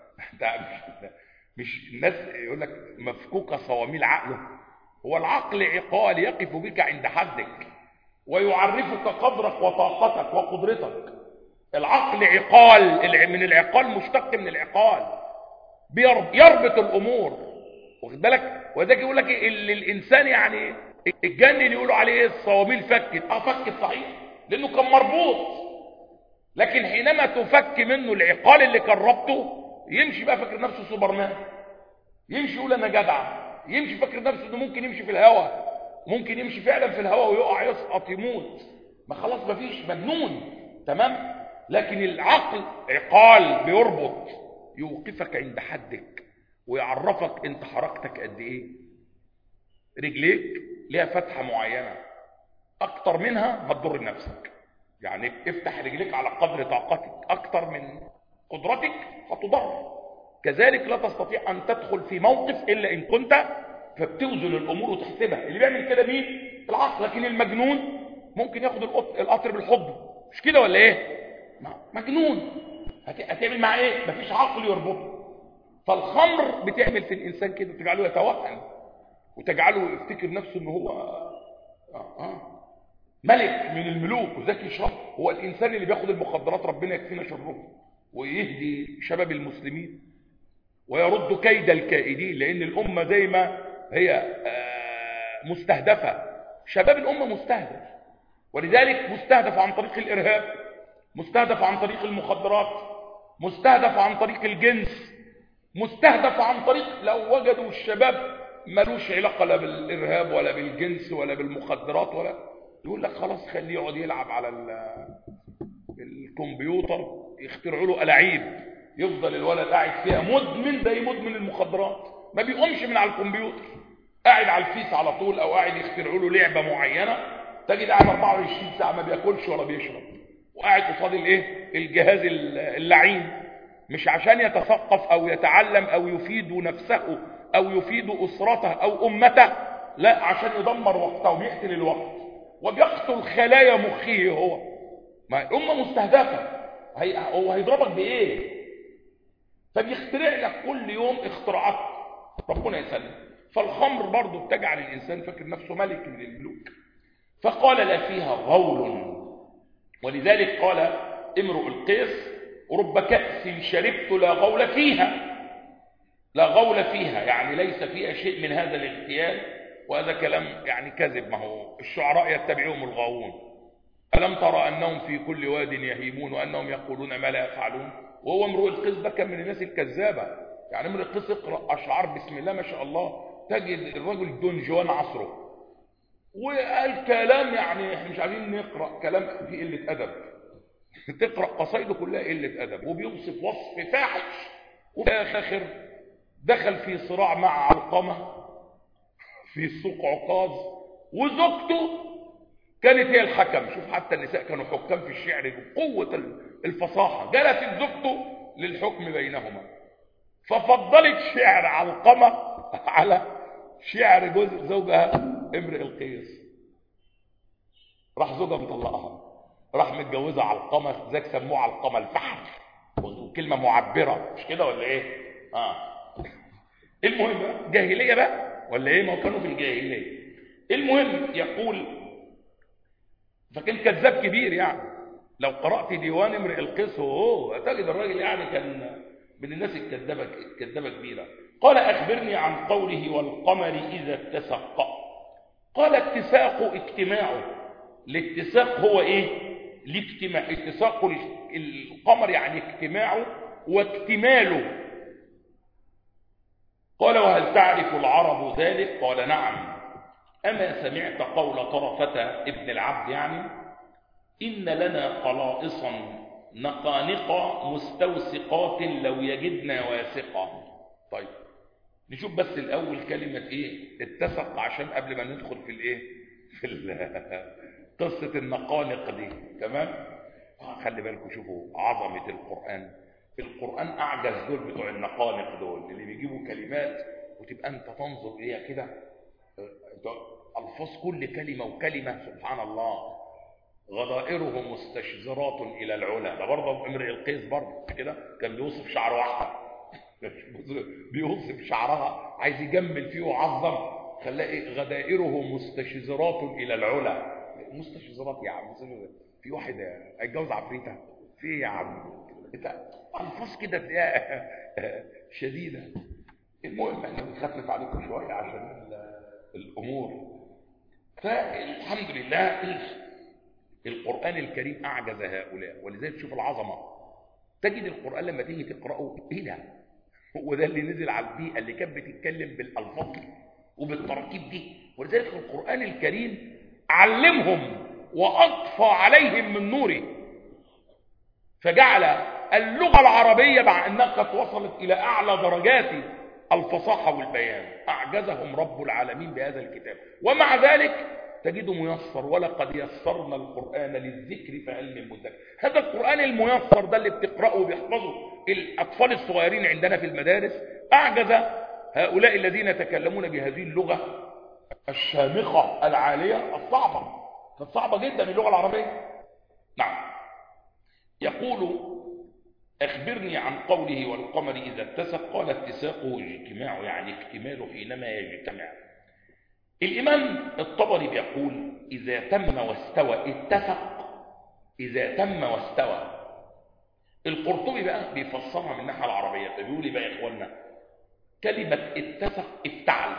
مش الناس يقول لك مفكوكه صواميل عقله. هو العقل عقال يقف بك عند حدك ويعرفك قدرك وطاقتك وقدرتك. العقل عقال، من العقال، مشتق من العقال، يربط الامور. واخد بالك؟ وذلك يقول لك اللي الانسان يعني الجنن يقولوا عليه ايه؟ الصواميل فكت. فكت صحيح لانه كان مربوط، لكن حينما تفك منه العقال اللي كان ربطه يمشي بقى فاكر نفسه سوبرمان، يمشي يقول انا جدع، يمشي فاكر نفسه انه ممكن يمشي في الهواء، ممكن يمشي فعلا في الهواء ويقع يسقط يموت، ما خلاص ما فيش، مجنون. تمام. لكن العقل عقال بيربط، يوقفك عند حدك ويعرفك انت حركتك قد ايه. رجليك ليها فتحه معينه، اكتر منها هتضر نفسك. يعني افتح رجليك على قدر طاقتك، اكتر من قدرتك هتضر. كذلك لا تستطيع ان تدخل في موقف الا ان كنت فبتوزن الامور وتحسبها. اللي بيعمل كده مين؟ العقل. لكن المجنون ممكن ياخد القطر بالحضن، مش كده ولا ايه؟ مجنون هتعمل معاه ايه؟ مفيش عقل يربطه. فالخمر بتعمل في الانسان كده، تجعله يتوهم وتجعله يفتكر نفسه ان هو ملك من الملوك وذكي يشرب. هو الانسان اللي بياخد المخدرات ربنا يكفينا شره ويهدي شباب المسلمين ويرد كيد الكائدين، لان الامه زي ما هي مستهدفه، شباب الامه مستهدف، ولذلك مستهدف عن طريق الارهاب، مستهدف عن طريق المخدرات، مستهدف عن طريق الجنس، مستهدف عن طريق لو وجدوا الشباب ملوش علاقه لا بالارهاب ولا بالجنس ولا بالمخدرات ولا، يقول لك خلاص خليه يقعد يلعب على الكمبيوتر، يخترعوا له ألاعيب يفضل الولد قاعد فيها مدمن زي مدمن المخدرات، ما بيقومش من على الكمبيوتر، قاعد على الفيس على طول، او قاعد يخترعوا له لعبه معينه تجد قاعد 24 ساعه ما بياكلش ولا بيشرب، وقاعد قصاد الجهاز اللعين، مش عشان يتثقف او يتعلم او يفيد نفسه او يفيد اسرته او امته، لا، عشان يدمر وقته وبيقتل الوقت وبيقتل خلايا مخه. هو ما الامه مستهدفه، هو هيضربك بايه؟ فبيخترع لك كل يوم اختراعات، ربنا يسلم. فالخمر برضه بتجعل الانسان فاكر نفسه ملك من الملوك. فقال لا فيها غول، ولذلك قال امرؤ القيس رب كأس شربت لا غول فيها. لا غول فيها يعني ليس فيها شيء من هذا الاغتيال، وهذا كلام يعني كذب، ما هو الشعراء يتبعهم الغاوون. ألم ترى أنهم في كل واد يهيمون وأنهم يقولون ما لا يفعلون. وهو امرؤ القيس ده كان من الناس الكذابة. يعني امرؤ القيس اقرأ أشعار بسم الله ما شاء الله تجد الرجل دون جوان عصره، وقال كلام يعني احنا مش عايزين نقرأ كلام فيه قلة أدب. تقرأ قصائده كلها قلة أدب، وبيوصف وصف فاحش. وفي الآخر دخل في صراع مع علقمة في سوق عكاظ، وزوجته كانت هي الحكم. شوف حتى النساء كانوا حكام في الشعر بقوة الفصاحة، جلست زوجته للحكم بينهما، ففضلت شعر علقمة على شعر زوجها امرئ القيس. راح زوجها مطلقها، راح متجوزة علقمة، ذاك سموه علقمة الفحل، وكلمة معبرة، مش كده ولا ايه؟ المهم جاهلية بقى ولا ايه؟ ما كانوا في الجاهلية. المهم يقول، فكان كذاب كبير يعني. لو قرأت ديوان امرئ القيس تجد الراجل يعني كان من الناس الكذابة كبيرة. قال أخبرني عن قوله والقمر إذا اتسق. قال اتساق اجتماعه. الاتساق هو ايه؟ الاجتماع. اتساق القمر يعني اجتماعه واكتماله. قال وهل تعرف العرب ذلك؟ قال نعم. أما سمعت قول طرفة ابن العبد يعني إن لنا قلائصا نقانق مستوسقات لو يجدنا واثقا. طيب نشوف بس الأول كلمة إيه اتسق عشان قبل ما ندخل في الإيه قصة النقانق دي. تمام؟ خلي بالكم شوفوا عظمة القرآن. القرآن أعجز دول بتوع النقانق دول اللي بيجيبوا كلمات وتبقى أنت تنظر إليها كده ألفاظ كل كلمة وكلمة سبحان الله. غضائره مستشزرات إلى العلا. ده برضه امرئ القيس برضه كده كان بيوصف شعر واحدة بيوصف شعرها عايز يجمل فيه وعظم خلاه غدائره مستشزرات إلى العلا. مستشزرات يا عم في واحد هيتجوز عفريتة في ايه يا عم؟ ألفاظ كده تلاقيها شديدة. المهم احنا بنخفف عليكم شوية عشان الأمور. فالحمد لله القرآن الكريم أعجز هؤلاء. ولذلك تشوف العظمة. تجد القرآن لما تيجي تقرأه ايه ده؟ هو ده اللي نزل على البيئة اللي كانت بتتكلم بالألفاظ وبالتركيب دي. ولذلك القرآن الكريم علمهم وأضفى عليهم من نوره، فجعل اللغة العربية مع أنها قد وصلت إلى أعلى درجات الفصاحة والبيان أعجزهم رب العالمين بهذا الكتاب. ومع ذلك تجده ميسر. ولقد يسرنا القرآن للذكر فهل من مدكر. هذا القرآن الميسر ده اللي بتقرأه وبيحفظه الأطفال الصغيرين عندنا في المدارس أعجز هؤلاء الذين يتكلمون بهذه اللغة الشامخة العالية الصعبة. كانت صعبة جدا اللغة العربية. نعم. يقول أخبرني عن قوله والقمر إذا اتسق. قال اتساقه اجتماع يعني اكتماله حينما يجتمع. الإمام الطبري بيقول إذا تم واستوى اتسق. إذا تم واستوى. القرطبي بقى بيفسرها من الناحية العربية فبيقول لي بقى يا إخوانا كلمة اتسق افتعل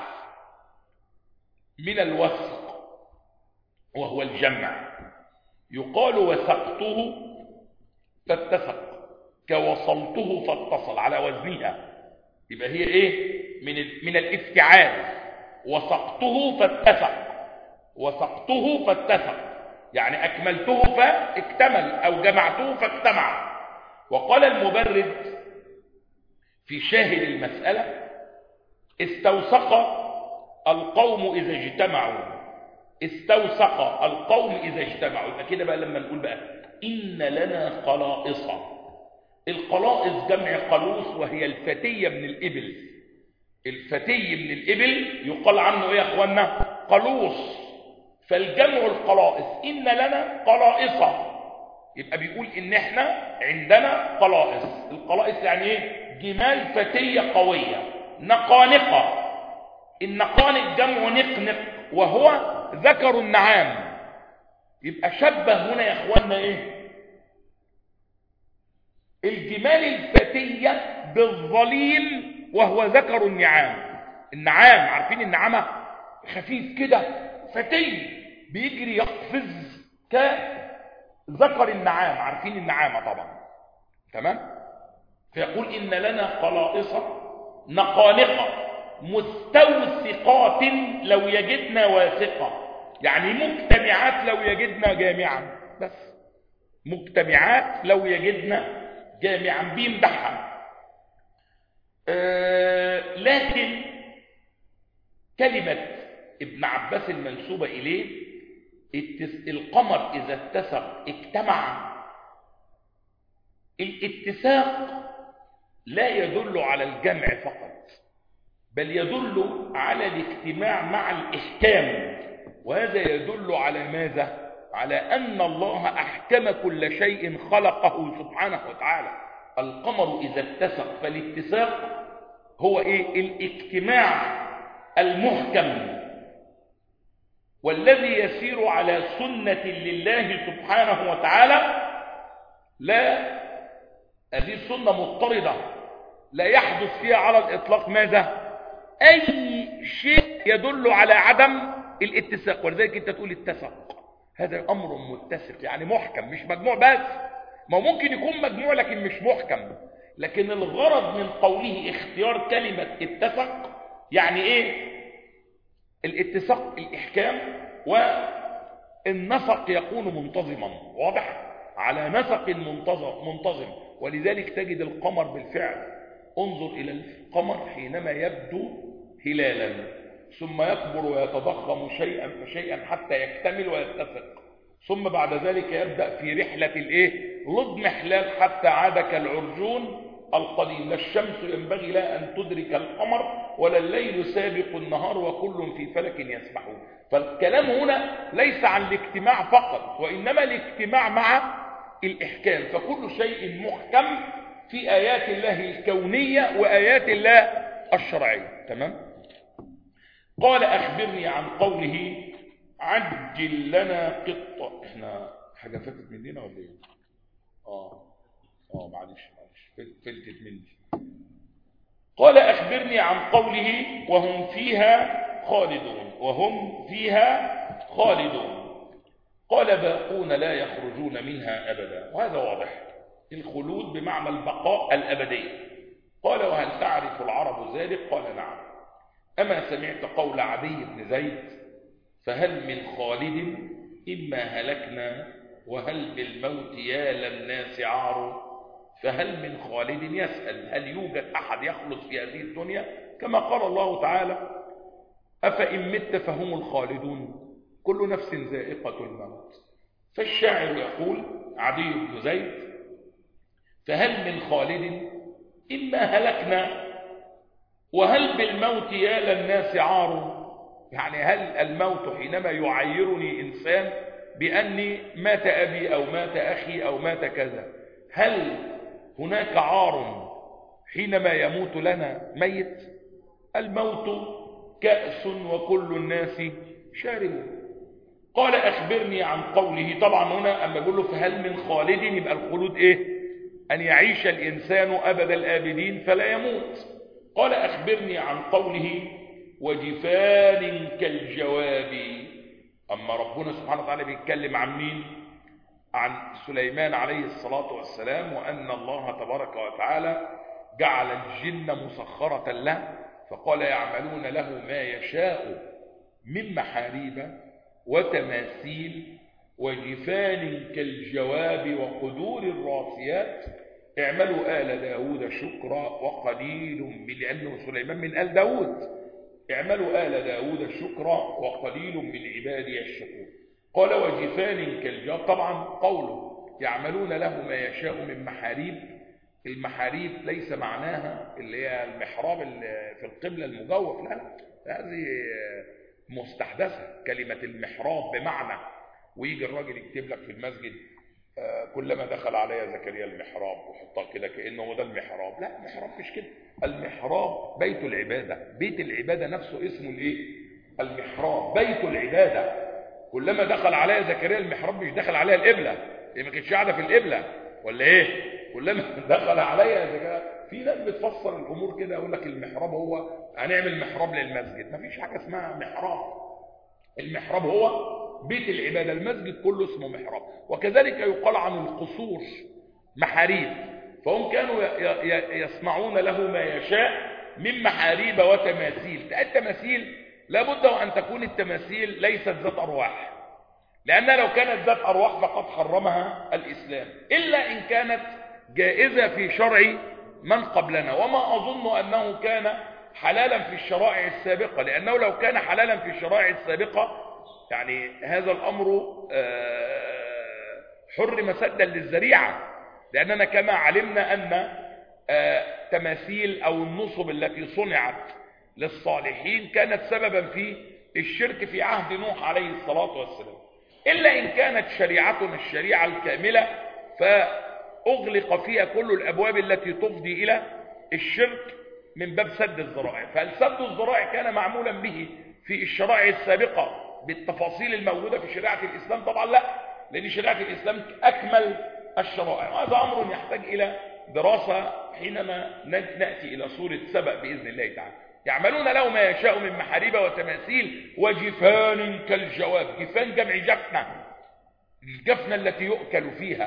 من الوسق وهو الجمع. يقال وسقته فاتسق كوصلته فاتصل على وزنها. يبقى هي ايه من الافتعال. وسقته فاتسق. وسقته فاتسق يعني اكملته فاكتمل او جمعته فاجتمع. وقال المبرد في شاهد المسألة استوسق القوم إذا اجتمعوا. استوسق القوم إذا اجتمعوا. يبقى كده بقى لما نقول بقى إن لنا قلائص. القلائص جمع قلوص وهي الفتية من الإبل. الفتي من الإبل يقال عنه إيه يا أخوانا؟ قلوص. فالجمع القلائص. إن لنا قلائص. يبقى بيقول إن إحنا عندنا قلائص. القلائص يعني إيه؟ جمال فتية قوية. نقانقة. النقانق جمع نقنق وهو ذكر النعام. يبقى شبه هنا يا اخوانا ايه؟ الجمال الفتية بالظليل وهو ذكر النعام. النعام عارفين النعامة خفيف كده فتي بيجري يقفز كذكر النعام. عارفين النعامة طبعا. تمام؟ فيقول إن لنا قلائص نقانقة مستوثقات لو يجدنا واثقة. يعني مجتمعات لو يجدنا جامعا. بس مجتمعات لو يجدنا جامعا بيمدحها. لكن كلمة ابن عباس المنسوبة إليه القمر إذا اتسق اجتمع. الاتساق لا يدل على الجمع فقط بل يدل على الاجتماع مع الإحكام. وهذا يدل على ماذا؟ على أن الله أحكم كل شيء خلقه سبحانه وتعالى. القمر إذا اتسق فالاتساق هو إيه؟ الاجتماع المحكم والذي يسير على سنة لله سبحانه وتعالى هذه السنة مضطردة، لا يحدث فيها على الإطلاق ماذا؟ أي شيء يدل على عدم الاتساق. ولذلك أنت تقول اتسق، هذا أمر متسق يعني محكم، مش مجموع بس. ما ممكن يكون مجموع لكن مش محكم. لكن الغرض من قوله اختيار كلمة اتسق، يعني ايه؟ الاتساق الإحكام، والنسق يكون منتظما، واضح؟ على نسق منتظم. ولذلك تجد القمر بالفعل، انظر إلى القمر حينما يبدو هلالا ثم يكبر ويتضخم شيئا فشيئا حتى يكتمل ويتسق، ثم بعد ذلك يبدأ في رحلة الاضمحلال حتى عاد كالعرجون القديم. لا الشمس ينبغي لها أن تدرك القمر ولا الليل سابق النهار وكل في فلك يسبحون. فالكلام هنا ليس عن الاجتماع فقط، وإنما الاجتماع مع الإحكام. فكل شيء محكم في آيات الله الكونية وآيات الله الشرعية. تمام؟ قال أخبرني عن قوله عجل لنا قطة. احنا حاجة فاتت مننا ولا ايه؟ معلش فلتت مني. قال أخبرني عن قوله وهم فيها خالدون. قال باقون لا يخرجون منها أبدا. وهذا واضح، الخلود بمعنى البقاء الأبدي. قال وهل تعرف العرب ذلك؟ قال نعم. أما سمعت قول عدي بن زيد فهل من خالد إما هلكنا وهل بالموت يا للناس عار؟ فهل من خالد يسأل هل يوجد أحد يخلد في هذه الدنيا؟ كما قال الله تعالى أفإن مت فهم الخالدون كل نفس ذائقة الموت. فالشاعر يقول عدي بن زيد فهل من خالد إما هلكنا وهل بالموت يا للناس عار؟ يعني هل الموت حينما يعيرني إنسان بأني مات أبي أو مات أخي أو مات كذا، هل هناك عار حينما يموت لنا ميت؟ الموت كأس وكل الناس شاربون. قال أخبرني عن قوله. طبعا هنا أما يقول له فهل من خالد يبقى الخلود إيه؟ أن يعيش الإنسان أبد الآبدين فلا يموت. قال أخبرني عن قوله وجفان كالجواب. أما ربنا سبحانه وتعالى بيتكلم عن مين؟ عن سليمان عليه الصلاة والسلام، وأن الله تبارك وتعالى جعل الجن مسخرة له، فقال يعملون له ما يشاء من محاريب وتماثيل وجفان كالجواب وقدور الراسيات اعملوا آل داود شكرا وقليل لأنه سليمان من آل داود، اعملوا آل داود شكرا وقليل من عبادي الشكور. قال وجفان كالجواب. طبعا قوله يعملون له ما يشاء من محاريب، المحاريب ليس معناها اللي هي المحراب اللي في القبلة المجوف، لا هذه مستحدثة. كلمة المحراب بمعنى، ويجي الراجل يكتب لك في المسجد كلما دخل علي زكريا المحراب وحطها كده كأنه ده المحراب. لا، المحراب مش كده. المحراب بيت العبادة، بيت العبادة نفسه اسمه الايه؟ المحراب، بيت العبادة. كلما دخل علي زكريا المحراب مش دخل عليها القبلة، هي ما كانتش قاعدة في القبلة ولا ايه؟ كلما دخل علي زكريا. في ناس بتفسر الامور كده يقول لك المحراب هو هنعمل محراب للمسجد. ما فيش حاجة اسمها محراب. المحراب هو بيت العبادة، المسجد كله اسمه محراب. وكذلك يقال عن القصور محاريب، فهم كانوا يصنعون له ما يشاء من محاريب وتماثيل. التماثيل لابد وأن تكون التماثيل ليست ذات أرواح، لأنها لو كانت ذات أرواح فقد حرمها الإسلام، إلا إن كانت جائزة في شرع من قبلنا. وما أظن أنه كان حلالا في الشرائع السابقة، لأنه لو كان حلالا في الشرائع السابقة يعني هذا الأمر حرم سدا للذريعة، لأننا كما علمنا أن تماثيل أو النصب التي صنعت للصالحين كانت سببا في الشرك في عهد نوح عليه الصلاة والسلام. إلا إن كانت شريعتنا الشريعة الكاملة فأغلق فيها كل الأبواب التي تفضي إلى الشرك من باب سد الذرائع. فهل سد الذرائع كان معمولا به في الشرائع السابقة بالتفاصيل الموجودة في شريعة الإسلام؟ طبعا لا، لأن شريعة الإسلام أكمل الشرائع، وهذا أمر يحتاج إلى دراسة حينما نأتي إلى سورة سبأ بإذن الله تعالى. يعملون له ما يشاء من محاريب وتماثيل وجفان كالجواب. جفان جمع جفنة، الجفنة التي يؤكل فيها.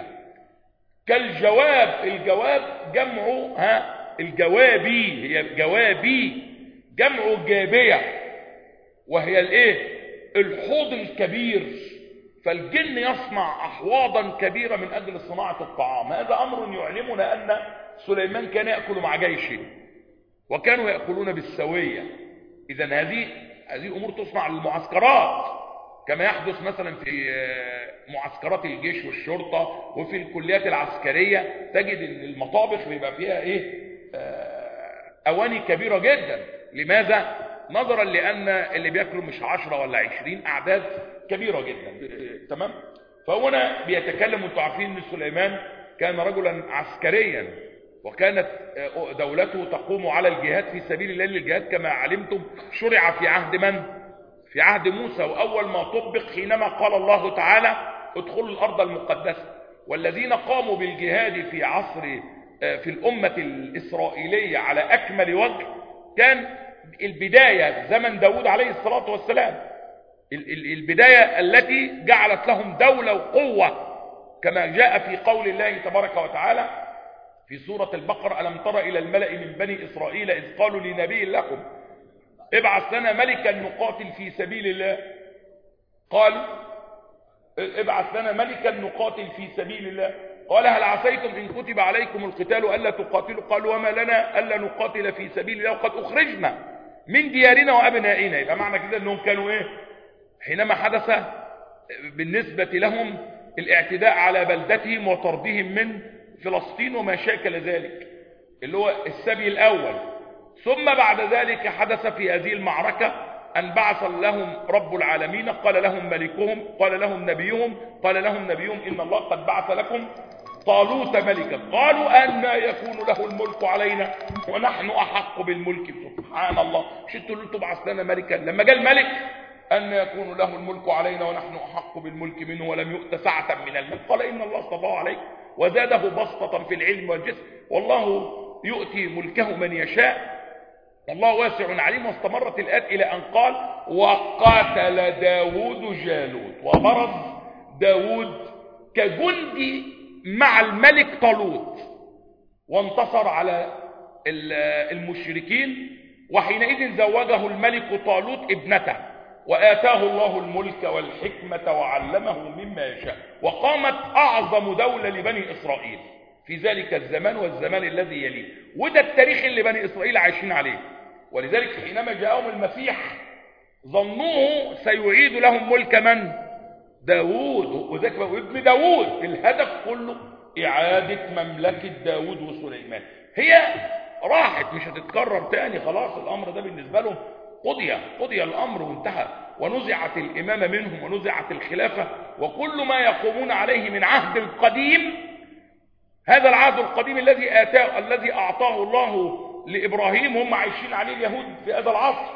كالجواب، الجواب جمع الجوابي، هي جوابي جمع جابية، وهي الايه؟ الحوض الكبير. فالجن يصنع أحواضا كبيرة من أجل صناعة الطعام. هذا أمر يعلمنا أن سليمان كان يأكل مع جيشه، وكانوا يأكلون بالسوية. إذن هذه أمور تصنع للمعسكرات، كما يحدث مثلا في معسكرات الجيش والشرطة وفي الكليات العسكرية. تجد أن المطابخ بيبقى فيها أواني كبيرة جدا. لماذا؟ نظرا لأن اللي بيأكلوا مش 10 ولا 20، أعداد كبيرة جدا. تمام؟ فهنا بيتكلم، وانتم عارفين أن سليمان كان رجلا عسكريا، وكانت دولته تقوم على الجهاد في سبيل الله. الجهاد كما علمتم شرع في عهد من؟ في عهد موسى. وأول ما طبق حينما قال الله تعالى ادخلوا الأرض المقدسة. والذين قاموا بالجهاد في عصر في الأمة الإسرائيلية على أكمل وجه كان البداية زمن داود عليه الصلاة والسلام، البداية التي جعلت لهم دولة وقوة، كما جاء في قول الله تبارك وتعالى في سورة البقرة: ألم تر إلى الملأ من بني إسرائيل إذ قالوا لنبي لكم ابعث لنا ملكا نقاتل في سبيل الله. قال ابعث لنا ملكا نقاتل في سبيل الله. قال هل عسيتم إن كتب عليكم القتال ألا تقاتلوا؟ قالوا وما لنا ألا نقاتل في سبيل الله وقد أخرجنا من ديارنا وأبنائنا. يبقى معنى كده أنهم كانوا حينما حدث بالنسبة لهم الاعتداء على بلدتهم وطردهم من فلسطين وما شاكل ذلك، اللي هو السبي الأول. ثم بعد ذلك حدث في هذه المعركة أن بعث لهم رب العالمين، قال لهم ملكهم، قال لهم نبيهم إن الله قد بعث لكم طالوت ملكا. قالوا أن يكون له الملك علينا ونحن أحق بالملك. سبحان الله، مش انتوا اللي تبعث لنا ملكا؟ لما جاء الملك أن يكون له الملك علينا ونحن أحق بالملك منه ولم يؤت سعة من الملك. قال إن الله اصطفاه عليك وزاده بسطة في العلم والجسم والله يؤتي ملكه من يشاء والله واسع عليم. واستمرت الآيات إلى أن قال وقاتل داود جالوت. وبرز داود كجندي مع الملك طالوت وانتصر على المشركين. وحينئذ زوجه الملك طالوت ابنته وآتاه الله الملك والحكمة وعلمه مما يشاء. وقامت أعظم دولة لبني إسرائيل في ذلك الزمان والزمان الذي يليه. وده التاريخ اللي بني إسرائيل عايشين عليه. ولذلك حينما جاءهم المسيح ظنوه سيعيد لهم ملك من؟ داود. وذلك ابن داود. الهدف كله إعادة مملكة داود وسليمان. هي راحت، مش هتتكرر تاني. خلاص الأمر ده بالنسبة لهم قضي الأمر وانتهى، ونزعت الإمامة منهم ونزعت الخلافة. وكل ما يقومون عليه من عهد القديم، هذا العهد القديم الذي أعطاه الله لإبراهيم، هم عايشين عليه اليهود في هذا العصر.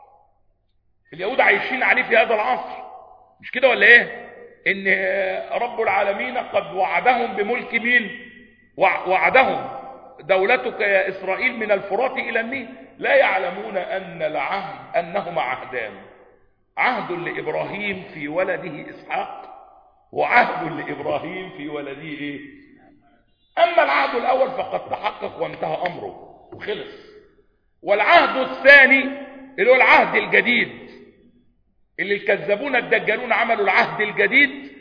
اليهود عايشين عليه في هذا العصر، مش كده ولا ايه؟ ان رب العالمين قد وعدهم بملك مين؟ وعدهم دولتك يا إسرائيل من الفرات إلى النيل. لا يعلمون أن العهد أنهما عهدان: عهد لإبراهيم في ولده إسحاق، وعهد لإبراهيم في ولده أما العهد الأول فقد تحقق وانتهى أمره وخلص. والعهد الثاني اللي هو العهد الجديد، اللي الكذابون الدجالون عملوا العهد الجديد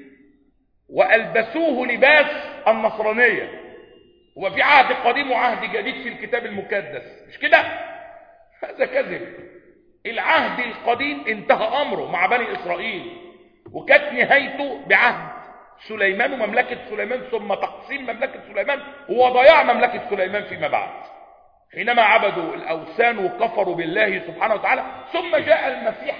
وألبسوه لباس النصرانية. هو في عهد قديم وعهد جديد في الكتاب المقدس، مش كده؟ هذا كذب. العهد القديم انتهى أمره مع بني إسرائيل، وكانت نهايته بعهد سليمان ومملكة سليمان، ثم تقسيم مملكة سليمان وضياع مملكة سليمان فيما بعد، حينما عبدوا الأوثان وكفروا بالله سبحانه وتعالى. ثم جاء المسيح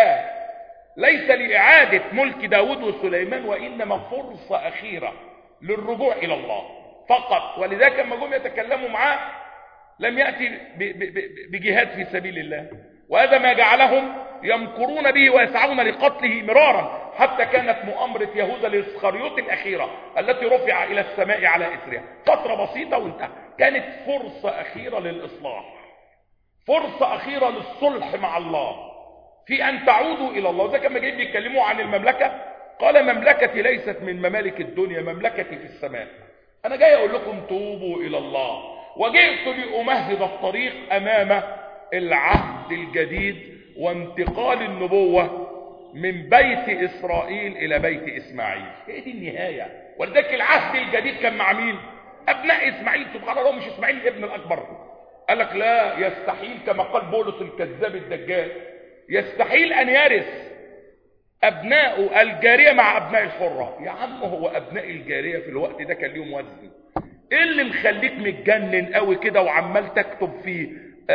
ليس لإعادة ملك داود وسليمان، وإنما فرصة أخيرة للرجوع إلى الله فقط. ولذلك لما جم يتكلموا معاه لم يأتي بجهاد في سبيل الله، وهذا ما جعلهم يمكرون به ويسعون لقتله مرارا، حتى كانت مؤامرة يهوذا الإسخريوط الأخيرة التي رفع إلى السماء على إثرها فترة بسيطة وانتهى. كانت فرصة أخيرة للإصلاح، فرصة أخيرة للصلح مع الله، في أن تعودوا إلى الله. وده كما جايين بيتكلموا عن المملكة، قال مملكتي ليست من ممالك الدنيا، مملكتي في السماء. أنا جاي أقول لكم توبوا إلى الله، وجئت لأمهد الطريق أمام العهد الجديد وانتقال النبوة من بيت إسرائيل إلى بيت إسماعيل. هي دي النهاية. ولذلك العهد الجديد كان مع مين؟ أبناء إسماعيل. سبحان الله، مش إسماعيل الابن الأكبر. قال لك لا، يستحيل كما قال بولس الكذاب الدجال، يستحيل أن يرث أبناء الجارية مع أبناء الحرة. يا عم هو أبناء الجارية في الوقت ده كان ليهم وزن؟ إيه اللي مخليك متجنن قوي كده وعمال تكتب في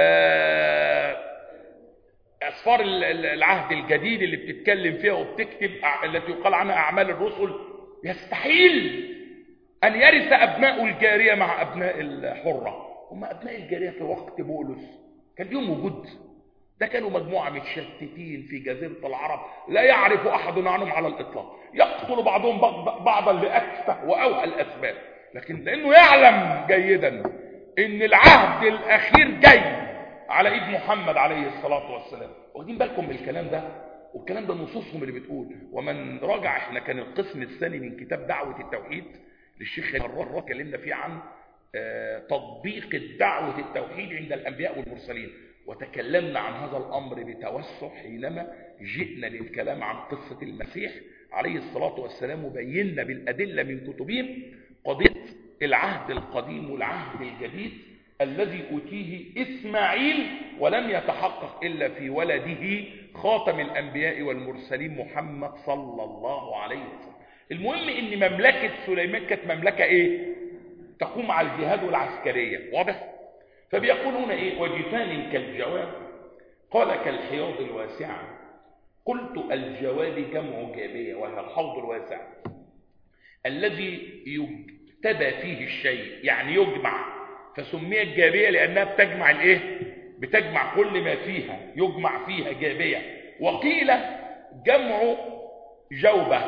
أسفار العهد الجديد اللي بتتكلم فيها وبتكتب التي يقال عنها أعمال الرسل؟ يستحيل أن يرث أبناء الجارية مع أبناء الحرة. هم أبناء الجارية في وقت بولس كان ليهم وجود؟ ده كانوا مجموعة متشتتين في جزيرة العرب لا يعرف أحد عنهم على الإطلاق، يقتل بعضهم بعضا لأتفه وأوهى الأسباب، لكن لأنه يعلم جيدا إن العهد الأخير جاي على إيد محمد عليه الصلاة والسلام. واخدين بالكم من الكلام ده؟ والكلام ده نصوصهم اللي بتقول. ومن راجع، احنا كان القسم الثاني من كتاب دعوة التوحيد للشيخ مرة اتكلمنا فيه عن تطبيق الدعوة التوحيد عند الأنبياء والمرسلين، وتكلمنا عن هذا الأمر بتوسع حينما جئنا للكلام عن قصة المسيح عليه الصلاة والسلام، وبينا بالأدلة من كتبهم قضية العهد القديم والعهد الجديد الذي أتيه إسماعيل ولم يتحقق إلا في ولده خاتم الأنبياء والمرسلين محمد صلى الله عليه وسلم. المهم إن مملكة سليمان كانت مملكة إيه؟ تقوم على الجهاد والعسكرية، واضح؟ فبيقول هنا إيه؟ وجفان كالجواب، قال كالحياض الواسعة. قلت الجواب جمع جابية، وهي الحوض الواسع الذي يجتبى فيه الشيء، يعني يجمع، فسميت جابية لأنها بتجمع الإيه؟ بتجمع كل ما فيها، يجمع فيها جابية. وقيل جمع جوبة،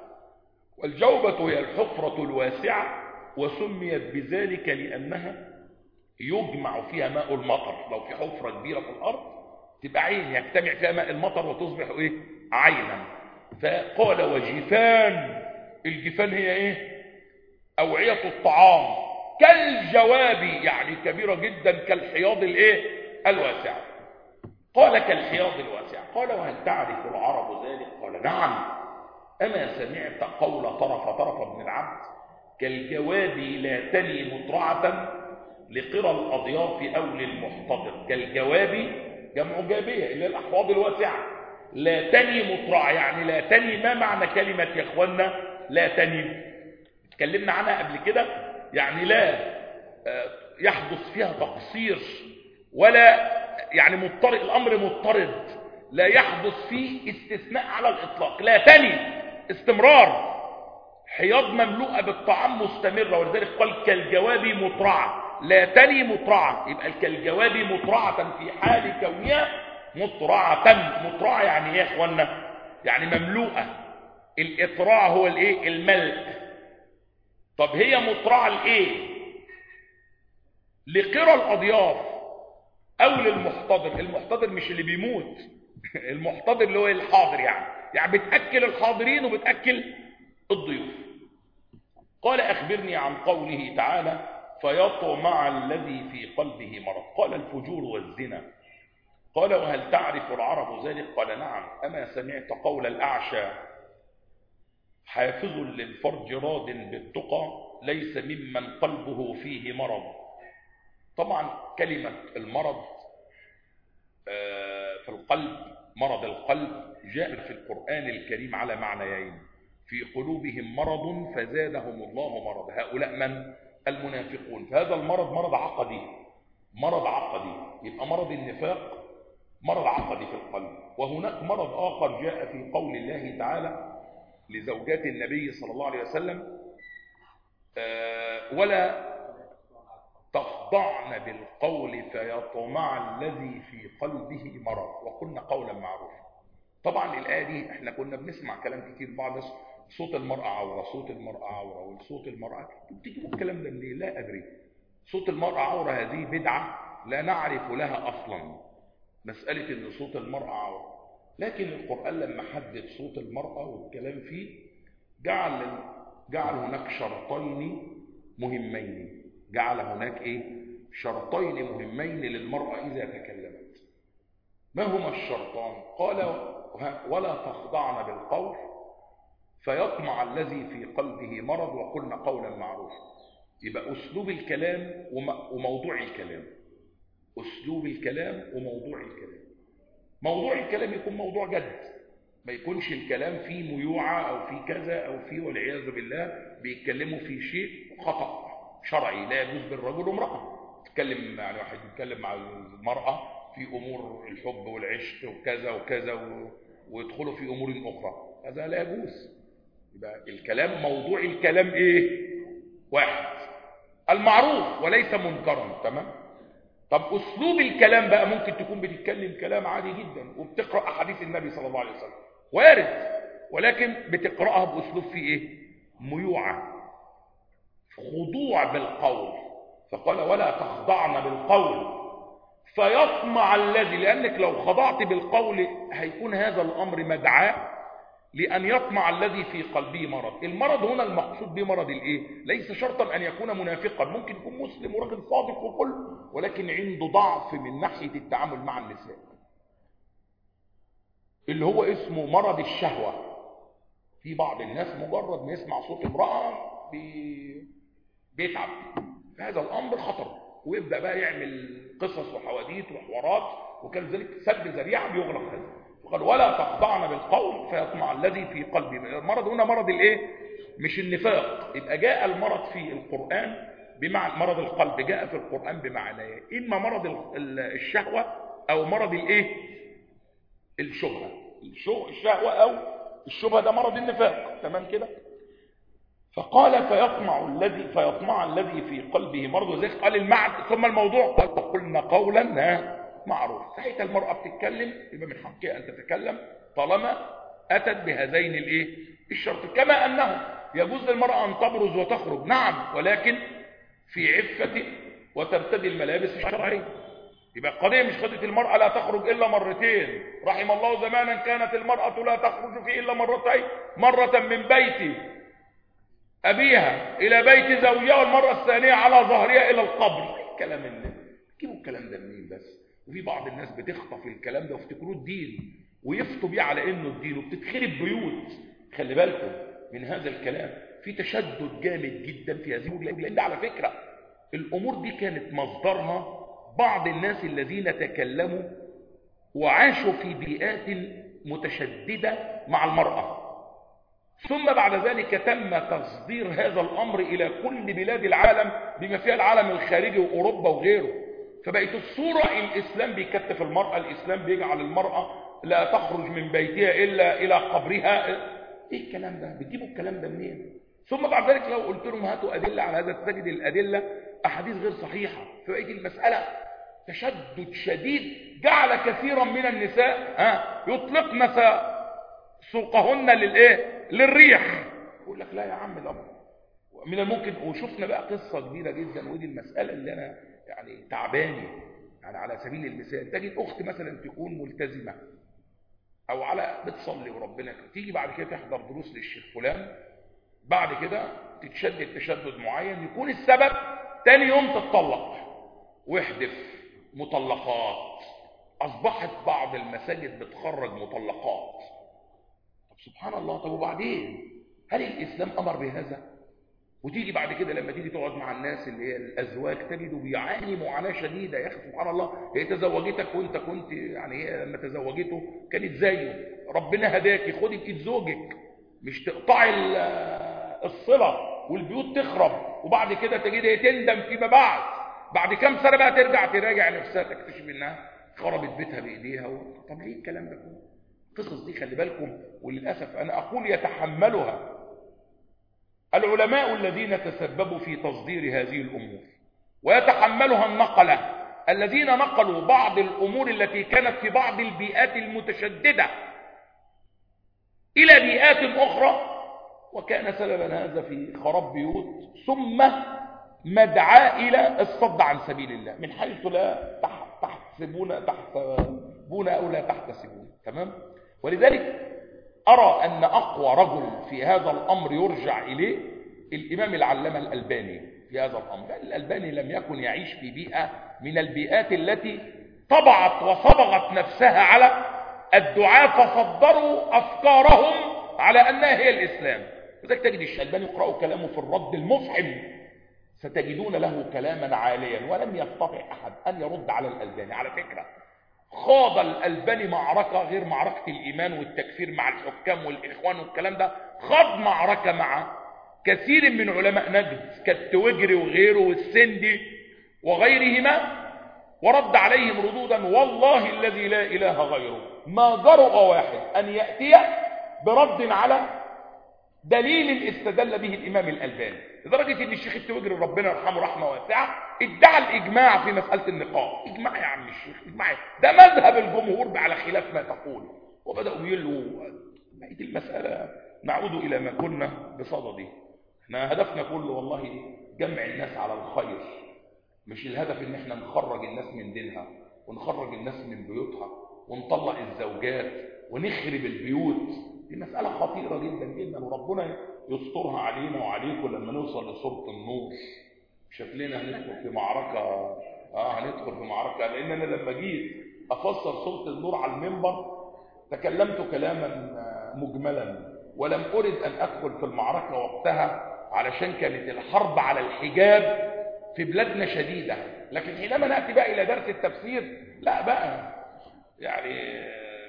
والجوبة هي الحفرة الواسعة، وسميت بذلك لأنها يجمع فيها ماء المطر. لو في حفرة كبيرة في الأرض تبقى عين يجتمع فيها ماء المطر وتصبح إيه؟ عينا. فقال وجفان، الجفان هي إيه؟ أوعية الطعام، كالجواب يعني كبيرة جدا، كالحياض الإيه؟ الواسع. قال كالحياض الواسع. قال وهل تعرف العرب ذلك؟ قال نعم. أما سمعت قول طرف بن العبد كالجواب لا تلي مطرعة لقرى الأضياف أو للمحتضر. كالجواب جمع جابية إلى الأحواض الواسعة، لا تني مطرعة يعني لا تني. ما معنى كلمة يا إخوانا لا تني؟ اتكلمنا عنها قبل كده، يعني لا يحدث فيها تقصير ولا يعني مضطرد، الأمر مضطرد، لا يحدث فيه استثناء على الإطلاق. لا تني استمرار، حياض مملوءة بالطعام مستمرة، ولذلك قال كالجواب مطرعة، لا تني مطرعة. يبقى كالجواب مطرعة في حال كونها مطرعة. مطرعة يعني ايه يا اخوانا؟ يعني مملوءة. الإطراع هو الايه؟ الملء. طب هي مطرعة لايه؟ لقرى الأضياف أو للمحتضر. المحتضر مش اللي بيموت المحتضر اللي هو الحاضر، يعني بتأكل الحاضرين وبتأكل الضيوف. قال أخبرني عن قوله تعالى فيطمع الذي في قلبه مرض. قال الفجور والزنا. قال وهل تعرف العرب ذلك؟ قال نعم. أما سمعت قول الأعشى حافظ للفرج راد بالتقى ليس ممن قلبه فيه مرض. طبعا كلمة المرض في القلب، مرض القلب، جاء في القرآن الكريم على معنيين: في قلوبهم مرض فزادهم الله مرض. هؤلاء من؟ المنافقون. فهذا المرض مرض عقدي، مرض عقدي، يبقى مرض النفاق مرض عقدي في القلب. وهناك مرض آخر جاء في قول الله تعالى لزوجات النبي صلى الله عليه وسلم ولا تخضعن بالقول فيطمع الذي في قلبه مرض وقلنا قولا معروفا. طبعا الآية دي احنا كنا بنسمع كلام كتير، بعض الناس صوت المرأة عورة، صوت المرأة عورة، وصوت المرأة، بتجيبوا الكلام ده منين؟ لا أدري. صوت المرأة عورة هذه بدعة لا نعرف لها أصلا، مسألة إن صوت المرأة عورة. لكن القرآن لما حدد صوت المرأة والكلام فيه جعل هناك شرطين مهمين. جعل هناك ايه؟ شرطين مهمين للمرأة إذا تكلمت. ما هما الشرطان؟ قال ولا تخضعن بالقول فيطمع الذي في قلبه مرض وقلن قولا معروفا. يبقى أسلوب الكلام وموضوع الكلام. أسلوب الكلام وموضوع الكلام. موضوع الكلام يكون موضوع جد، ما يكونش الكلام فيه ميوعة أو فيه كذا أو فيه والعياذ بالله بيتكلموا في شيء خطأ شرعي لا يجوز بالرجل وامرأة. تتكلم يعني واحد يتكلم مع المرأة في أمور الحب والعشق وكذا وكذا ويدخلوا في أمور أخرى، هذا لا يجوز. يبقى الكلام موضوع الكلام إيه؟ واحد، المعروف وليس منكرا. تمام؟ طب أسلوب الكلام بقى ممكن تكون بتتكلم كلام عادي جدا وبتقرأ أحاديث النبي صلى الله عليه وسلم، وارد، ولكن بتقرأها بأسلوب فيه إيه؟ ميوعة، خضوع بالقول. فقال ولا تخضعن بالقول فيطمع الذي، لأنك لو خضعت بالقول هيكون هذا الأمر مدعاة لأن يطمع الذي في قلبه مرض. المرض هنا المقصود به مرض الإيه؟ ليس شرطا أن يكون منافقا، ممكن يكون مسلم وراجل صادق وكل، ولكن عنده ضعف من ناحية التعامل مع النساء، اللي هو اسمه مرض الشهوة. في بعض الناس مجرد ما يسمع صوت امرأة بيتعب. هذا الأمر خطر، ويبدأ بقى يعمل قصص وحواديت وحوارات، وكان ذلك سد ذريعة بيغلق هذا. فقال ولا تخضعن بالقول فيطمع الذي في قلبه. المرض هنا مرض الايه؟ مش النفاق. يبقى جاء المرض في القرآن بمعنى مرض القلب، جاء في القرآن بمعنى اما مرض الشهوة او مرض الايه؟ الشبهة. الشهوة او الشبهة ده مرض النفاق. تمام كده؟ فقال فيطمع الذي في قلبه مرض، وذلك قال المعنى ثم الموضوع قال قلنا قولا معروف. ساعتها المرأة بتتكلم يبقى من حقها أن تتكلم طالما أتت بهذين الايه؟ الشرط. كما أنه يجوز للمرأة أن تبرز وتخرج، نعم، ولكن في عفة وترتدي الملابس الشرعية. يبقى القضية مش قضية المرأة لا تخرج إلا مرتين. رحم الله زمانا كانت المرأة لا تخرج فيه إلا مرتين، مرة من بيت أبيها إلى بيت زوجها، والمرة الثانية على ظهرها إلى القبر. الكلام ده جيبوا الكلام ده منين بس؟ وفي بعض الناس بتخطف الكلام ده ويفتكروه الدين ويفتوا بيه على انه الدين، وبتتخرب بيوت. خلي بالكم من هذا الكلام، في تشدد جامد جدا في هذه الامور، لان على فكره الامور دي كانت مصدرها بعض الناس الذين تكلموا وعاشوا في بيئات متشدده مع المراه، ثم بعد ذلك تم تصدير هذا الامر الى كل بلاد العالم بما فيها العالم الخارجي واوروبا وغيره. فبقت الصورة الإسلام بيكتف المرأة، الإسلام بيجعل المرأة لا تخرج من بيتها إلا إلى قبرها. إيه الكلام ده؟ بتجيبوا الكلام ده منين؟ ثم بعد ذلك لو قلت لهم هاتوا أدلة على هذا تجد الأدلة أحاديث غير صحيحة. فبقت المسألة تشدد شديد جعل كثيرا من النساء يطلقن سوقهن للريح. يقول لك لا يا عم ده من الممكن. وشفنا بقى قصة كبيرة جدا، ودي المسألة اللي أنا يعني تعباني. يعني على سبيل المثال تجد أخت مثلا تكون ملتزمة أو على بتصلي وربنا، تيجي بعد كده تحضر دروس للشيخ فلان، بعد كده تتشدد تشدد معين يكون السبب تاني يوم تتطلق ويحدث مطلقات. أصبحت بعض المساجد بتخرج مطلقات. طب سبحان الله، طب وبعدين هل الإسلام أمر بهذا؟ وتيجي بعد كده لما تيجي تقعد مع الناس اللي هي الازواج تجده بيعاني معاناه شديده. يا اخي سبحان الله، هي تزوجتك وانت كنت يعني هي لما تزوجته كانت زيه، ربنا هداكي، خدي بايد زوجك، مش تقطعي الصله والبيوت تخرب، وبعد كده تجدها تندم فيما بعد كام سنه بقى تراجع نفسها تكتشف انها خربت بيتها بايديها. طب ليه الكلام ده كله؟ القصص دي خلي بالكم، وللاسف انا اقول يتحملها العلماء الذين تسببوا في تصدير هذه الأمور، ويتحملها النقلة الذين نقلوا بعض الأمور التي كانت في بعض البيئات المتشددة إلى بيئات أخرى، وكان سببا هذا في خراب بيوت، ثم مدعاة إلى الصد عن سبيل الله من حيث لا تحسبون أو لا تحتسبون. تمام؟ ولذلك أرى أن أقوى رجل في هذا الأمر يرجع إليه الإمام العلامة الألباني في هذا الأمر. الألباني لم يكن يعيش في بيئة من البيئات التي طبعت وصبغت نفسها على الدعاة فصدروا أفكارهم على أنها هي الإسلام. لذلك تجد الشعباني يقرأوا كلامه في الرد المفحم، ستجدون له كلاما عاليا، ولم يستطع أحد أن يرد على الألباني. على فكرة خاض الألباني معركة غير معركة الإيمان والتكفير مع الحكام والإخوان والكلام ده، خاض معركة مع كثير من علماء نجد كالتوجري وغيره والسندي وغيرهما، ورد عليهم ردودا والله الذي لا إله غيره ما جرؤ واحد أن يأتي برد على دليل استدل به الإمام الألباني، لدرجة أن الشيخ التوجري ربنا يرحمه رحمة واسعة ادعى الإجماع في مسألة النقاب. إجماع يا عم الشيخ، إجماع ده مذهب الجمهور على خلاف ما تقول. وبدأوا يقولوا بقيت المسألة نعود إلى ما كنا بصدده. احنا هدفنا كله والله جمع الناس على الخير، مش الهدف ان احنا نخرج الناس من دينها ونخرج الناس من بيوتها ونطلق الزوجات ونخرب البيوت. دي مسألة خطيرة جدا جدا، وربنا يسترها علينا وعليكم لما نوصل لسورة النور. شكلنا هندخل في معركة هندخل في معركة، لأن أنا لما جيت أفسر سورة النور على المنبر تكلمت كلاما مجملا، ولم أرد أن أدخل في المعركة وقتها علشان كانت الحرب على الحجاب في بلادنا شديدة. لكن حينما نأتي بقى إلى درس التفسير لا بقى يعني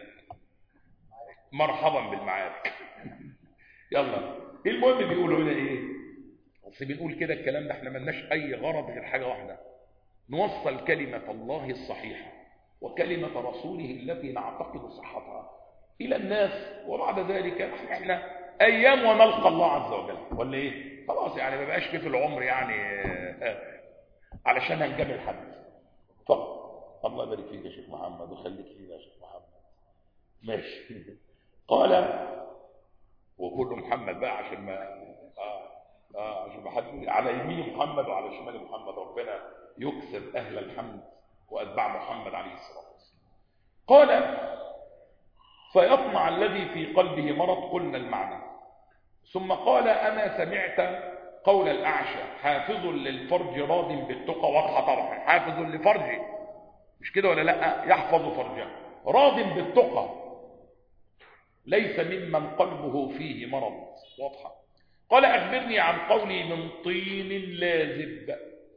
مرحبا بالمعارك. يلا المهم بيقولوا هنا ايه؟ بس بنقول كده الكلام ده احنا ملناش اي غرض غير حاجه واحده، نوصل كلمه الله الصحيحه وكلمه رسوله التي نعتقد صحتها الى الناس، وبعد ذلك احنا ايام ونلقى الله عز وجل، ولا ايه؟ خلاص يعني ما بقاش في العمر يعني علشان هنجامل حد. طب الله يبارك فيك يا شيخ محمد ويخليك فينا يا شيخ محمد. ماشي. قال وكل محمد بقى عشان ما عشان ما حد على يمين محمد وعلى شمال محمد، ربنا يكسب اهل الحمد واتباع محمد عليه الصلاه والسلام. قال فيطمع الذي في قلبه مرض، قلنا المعنى. ثم قال اما سمعت قول الاعشى حافظ للفرج راض بالتقى، واضحه طبعا، حافظ لفرجه مش كده ولا لا؟ يحفظ فرجه راض بالتقى، ليس ممن قلبه فيه مرض، واضحه. قال اخبرني عن قولي من طين لازب.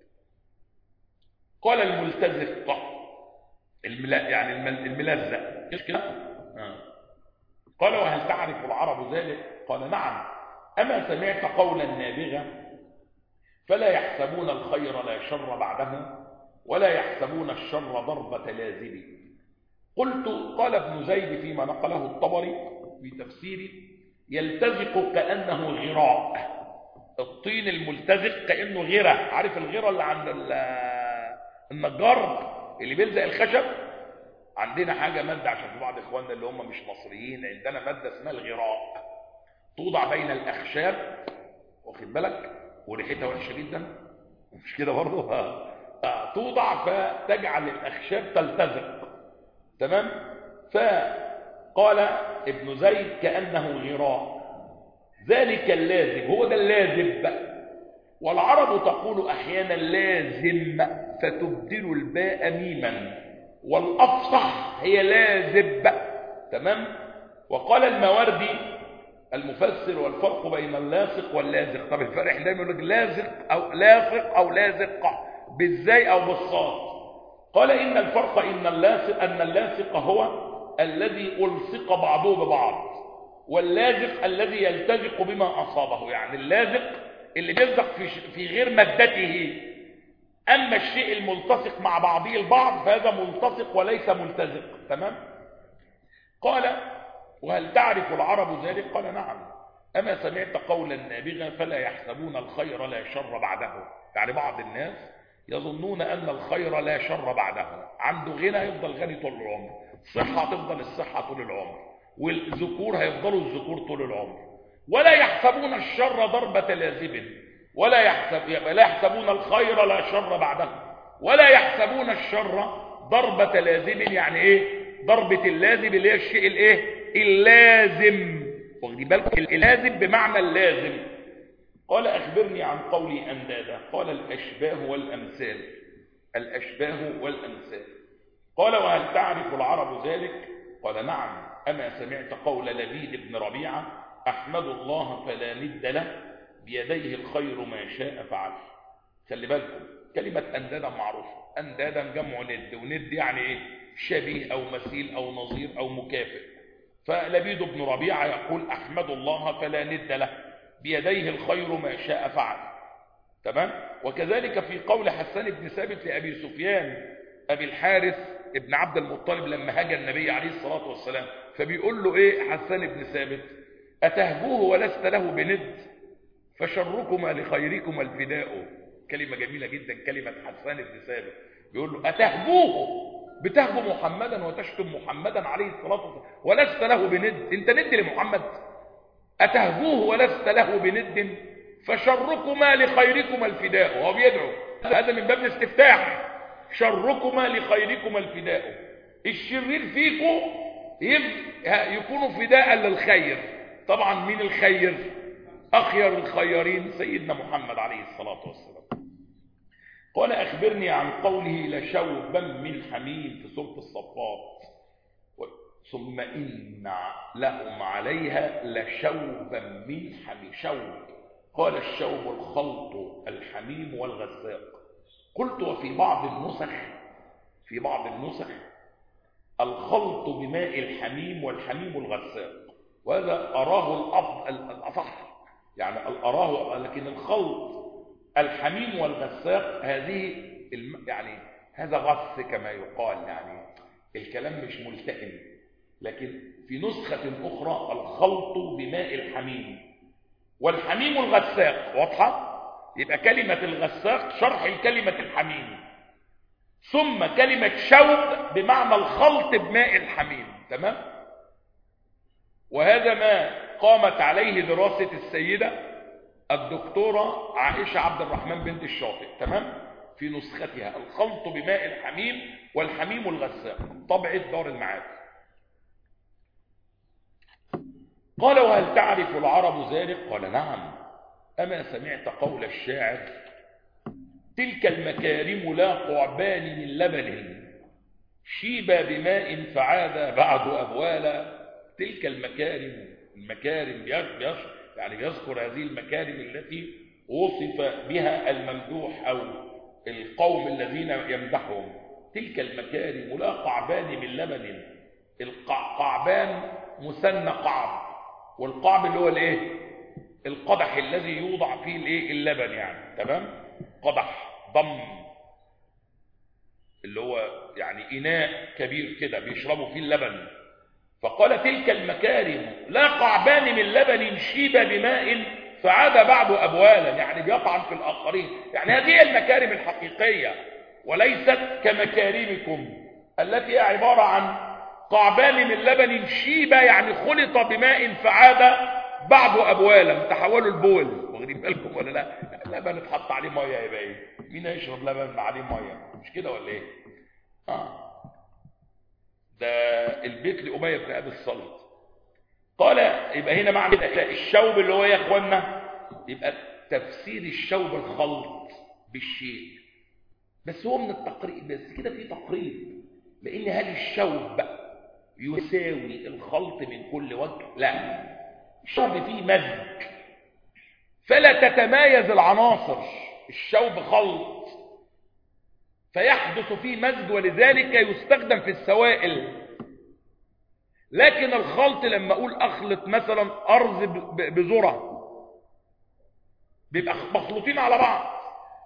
قال الملتزق يعني الملزق مش كده؟ قال وهل تعرف العرب ذلك؟ قال نعم. اما سمعت قول النابغه فلا يحسبون الخير لا شر بعده ولا يحسبون الشر ضربة لازم. قلت قال ابن زيد فيما نقله الطبري في تفسيره يلتزق كأنه غراء. الطين الملتزق كأنه غرة، عارف الغرة اللي عند النجار اللي بيلزق الخشب؟ عندنا حاجة مادة عشان في بعض اخواننا اللي هم مش مصريين، عندنا مادة اسمها الغراء، توضع بين الأخشاب، واخد بالك؟ وريحتها وحشة جدا مش كده برضه؟ توضع فتجعل الأخشاب تلتزق. تمام؟ فقال ابن زيد كأنه غراء، ذلك اللازم، هو ده اللازم بقى. والعرب تقول أحيانا لازم فتبدل الباء ميما، والأفصح هي لازم بقى. تمام؟ وقال الماوردي المفسر والفرق بين اللاصق واللازق. طب الفرق دايما يقول لك لازق او لاصق او لازق بالزاي او بالصاد. قال ان الفرق ان اللاصق هو الذي الصق بعضه ببعض، واللازق الذي يلتزق بما اصابه. يعني اللازق اللي بيلزق في غير مادته، اما الشيء الملتصق مع بعضه البعض فهذا ملتصق وليس ملتزق. تمام؟ قال وهل تعرف العرب ذلك؟ قال نعم. أما سمعت قول النابغة فلا يحسبون الخير لا شر بعده. يعني بعض الناس يظنون أن الخير لا شر بعده، عنده غنى يفضل غني طول العمر، صحة تفضل الصحة طول العمر، والذكور هيفضلوا الذكور طول العمر. ولا يحسبون الشر ضربة لازم، ولا يحسبون الخير لا شر بعده، ولا يحسبون الشر ضربة لازم. يعني ايه ضربة اللازم؟ اللي هي الشيء الايه اللازم، واخدين بالكم؟ اللازم بمعنى اللازم. قال اخبرني عن قولي اندادا، قال الاشباه والامثال. الاشباه والامثال. قال وهل تعرف العرب ذلك؟ قال نعم. اما سمعت قول لبيد بن ربيعه احمد الله فلا ند له بيديه الخير ما شاء فعل. خلي بالكم كلمه اندادا معروفه، اندادا جمع ند، وند يعني ايه شبيه او مثيل او نظير او مكافئ. فلبيد بن ربيعه يقول احمد الله فلا ند له بيديه الخير ما شاء فعل. تمام. وكذلك في قول حسان بن ثابت لأبي سفيان أبي الحارث ابن عبد المطلب لما هاجى النبي عليه الصلاة والسلام، فبيقول له ايه حسان بن ثابت؟ أتهبوه ولست له بند فشركما لخيركما الفداء. كلمة جميلة جدا كلمة حسان بن ثابت، بيقول له أتهبوه، بتهبوا محمدا وتشتم محمدا عليه الصلاة والسلام ولست له بند، انت ند لمحمد؟ أتهبوه ولست له بند فشركما لخيركما الفداء. وهو بيدعو، هذا من باب الاستفتاح، شركما لخيركما الفداء. الشرير فيكم يكونوا فداء للخير. طبعا مين الخير؟ أخير الخيرين سيدنا محمد عليه الصلاة والسلام. قال أخبرني عن قوله لشوبا من حميم في سورة الصفات، ثم إن لهم عليها لشوبا من حميم. شوب، قال الشوب الخلط الحميم والغساق. قلت وفي بعض النسخ الخلط بماء الحميم والحميم الغساق، وهذا أراه الأصح، يعني أراه، لكن الخلط الحميم والغساق هذه يعني هذا غث كما يقال، يعني الكلام مش ملتئم. لكن في نسخة أخرى الخلط بماء الحميم والحميم الغساق. واضحة؟ يبقى كلمة الغساق شرح الكلمة الحميم، ثم كلمة شوب بمعنى الخلط بماء الحميم. تمام؟ وهذا ما قامت عليه دراسة السيدة الدكتورة عائشة عبد الرحمن بنت الشاطئ. تمام؟ في نسختها الخلط بماء الحميم والحميم الغساق، طبعة دار المعارف. قال وهل تعرف العرب ذلك؟ قال نعم. أما سمعت قول الشاعر تلك المكارم لا قعبان من لبن شيبا بماء فعاد بعد أبوالا. تلك المكارم يعني بيذكر هذه المكارم التي وصف بها الممدوح أو القوم الذين يمدحهم. تلك المكارم لا قعبان من لبن. القعبان مثنى قعب، والقعب اللي هو الايه القدح الذي يوضع فيه الايه اللبن يعني. تمام؟ قدح ضم اللي هو يعني اناء كبير كده بيشربوا فيه اللبن. فقال تلك المكارم لا قعبان من لبن شيب بماء فعاد بعد أبوالا، يعني بيطعن في الآخرين. يعني هذه المكارم الحقيقية، وليست كمكارمكم التي هي عبارة عن قعبان من لبن شيب يعني خلط بماء فعاد بعد أبوالا، تحولوا البول. واخدين بالكم ولا لا؟ اللبن اتحط عليه ميه يبقى ايه؟ مين هيشرب لبن عليه ميه؟ مش كده ولا ايه؟ ده البيت لأمية بن أبي الصلت. قال يبقى هنا معنى الشوب اللي هو يا اخوانا، يبقى تفسير الشوب الخلط بالشيء، بس هو من التقريب، بس كده في تقريب. لأن هل الشوب يساوي الخلط من كل وجه؟ لا، الشوب فيه مزج فلا تتمايز العناصر. الشوب خلط فيحدث فيه مزج، ولذلك يستخدم في السوائل. لكن الخلط لما اقول اخلط مثلا ارز بذره بيبقى مخلوطين على بعض،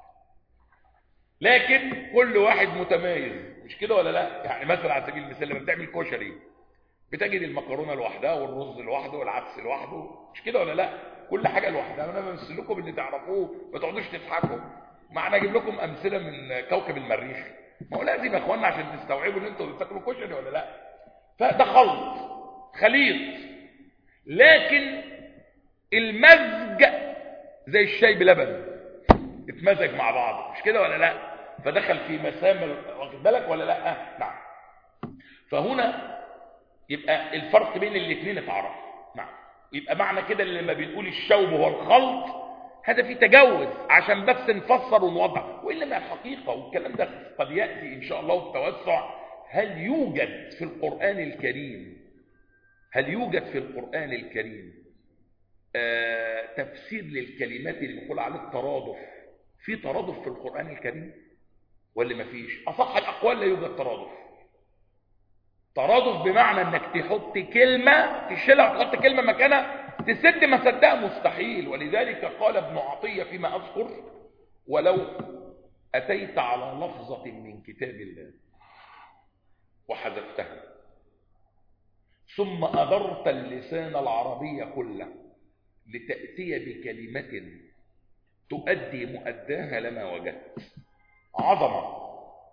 لكن كل واحد متمايز. مش كده ولا لا؟ يعني مثلا على سبيل المثال لما بتعمل كشري بتجد المكرونه لوحدها والرز لوحده والعدس لوحده. مش كده ولا لا؟ كل حاجه لوحدها. انا بمثل لكم اللي تعرفوه، ما تقعدوش تضحكوا. معنى اجيب لكم امثله من كوكب المريخ؟ ما هو لازم يا اخوانا عشان تستوعبوا ان انتوا بتاكلوا كشري ولا لا. فده خلط. خليط، لكن المزج زي الشاي بلبن، اتمزج مع بعض، مش كده ولا لا؟ فدخل في مسام، واخد بالك ولا لا؟ نعم. فهنا يبقى الفرق بين الاثنين اتعرف. نعم. يبقى معنى كده اللي لما بنقول الشوب هو الخلط، هذا فيه تجوز عشان بس نفسر ونوضح، والا ما الحقيقه، والكلام ده قد ياتي ان شاء الله التوسع. هل يوجد في القران الكريم تفسير للكلمات اللي بنقول عليه الترادف؟ في ترادف في القرآن الكريم ولا ما فيش؟ أصح الأقوال لا يوجد ترادف بمعنى أنك تحط كلمة تشيلها وتحط كلمة مكانها تسد مسدها، مستحيل. ولذلك قال ابن عطية فيما أذكر: ولو أتيت على لفظة من كتاب الله وحذفتها ثم أدرت اللسان العربي كله لتأتي بكلمة تؤدي مؤداها لما وجدت. عظمة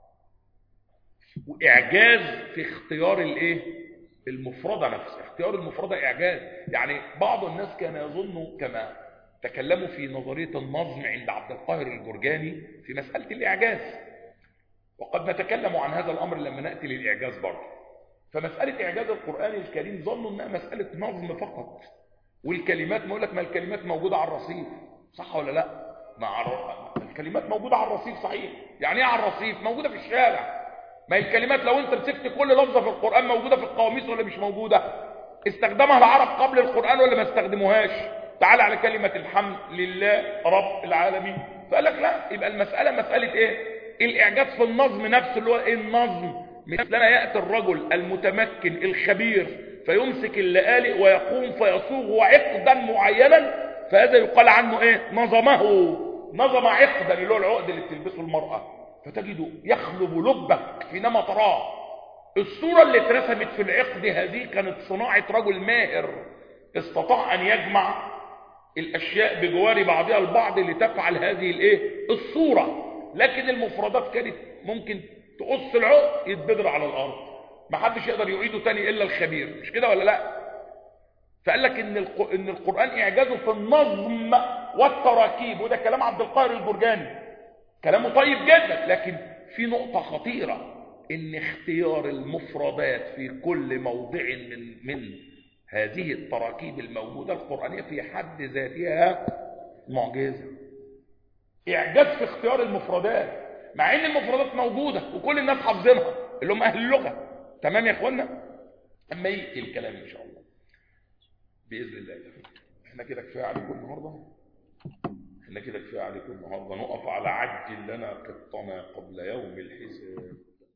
وإعجاز في اختيار المفردة نفسها. اختيار المفردة إعجاز. يعني بعض الناس كان يظن كما تكلموا في نظرية النظم عند عبد القاهر الجرجاني في مسألة الإعجاز، وقد نتكلم عن هذا الأمر لما نأتي للإعجاز برضه. فمسألة إعجاز القرآن الكريم ظنوا أنها مسألة نظم فقط، والكلمات ما يقول لك ما الكلمات موجودة على الرصيف، صح ولا لا؟ الكلمات موجودة على الرصيف، صحيح. يعني ايه على الرصيف؟ موجودة في الشارع. ما الكلمات لو انت مسكت كل لفظة في القرآن موجودة في القواميس ولا مش موجودة؟ استخدمها العرب قبل القرآن ولا ما استخدموهاش؟ تعال على كلمة الحمد لله رب العالمين، فقال لك لا، يبقى المسألة مسألة ايه؟ الإعجاز في النظم نفسه، اللي هو النظم. مثلنا يأتي الرجل المتمكن الخبير فيمسك اللآلئ ويقوم فيصوغ عقدا معينا، فهذا يقال عنه ايه؟ نظم عقدا، اللي هو العقد اللي بتلبسه المرأة، فتجده يخلب لبك حينما تراه. الصورة اللي اترسمت في العقد هذه كانت صناعة رجل ماهر استطاع ان يجمع الاشياء بجوار بعضها البعض لتفعل هذه الصورة. لكن المفردات كانت ممكن تقص العقد يتبدر على الارض، محدش يقدر يعيده تاني الا الخبير، مش كده ولا لا؟ فقال لك ان القرآن اعجازه في النظم والتراكيب، وده كلام عبد القاهر الجرجاني، كلامه طيب جدا. لكن في نقطة خطيرة، ان اختيار المفردات في كل موضع من هذه التراكيب الموجودة القرآنية في حد ذاتها معجزة. اعجاز في اختيار المفردات، مع ان المفردات موجودة وكل الناس حافظينها اللي هم اهل اللغة. تمام يا اخوانا؟ اما يأتي الكلام ان شاء الله بإذن الله. احنا كده كفاية عليكم النهاردة، نقف على عجل لنا قطنا قبل يوم الحساب.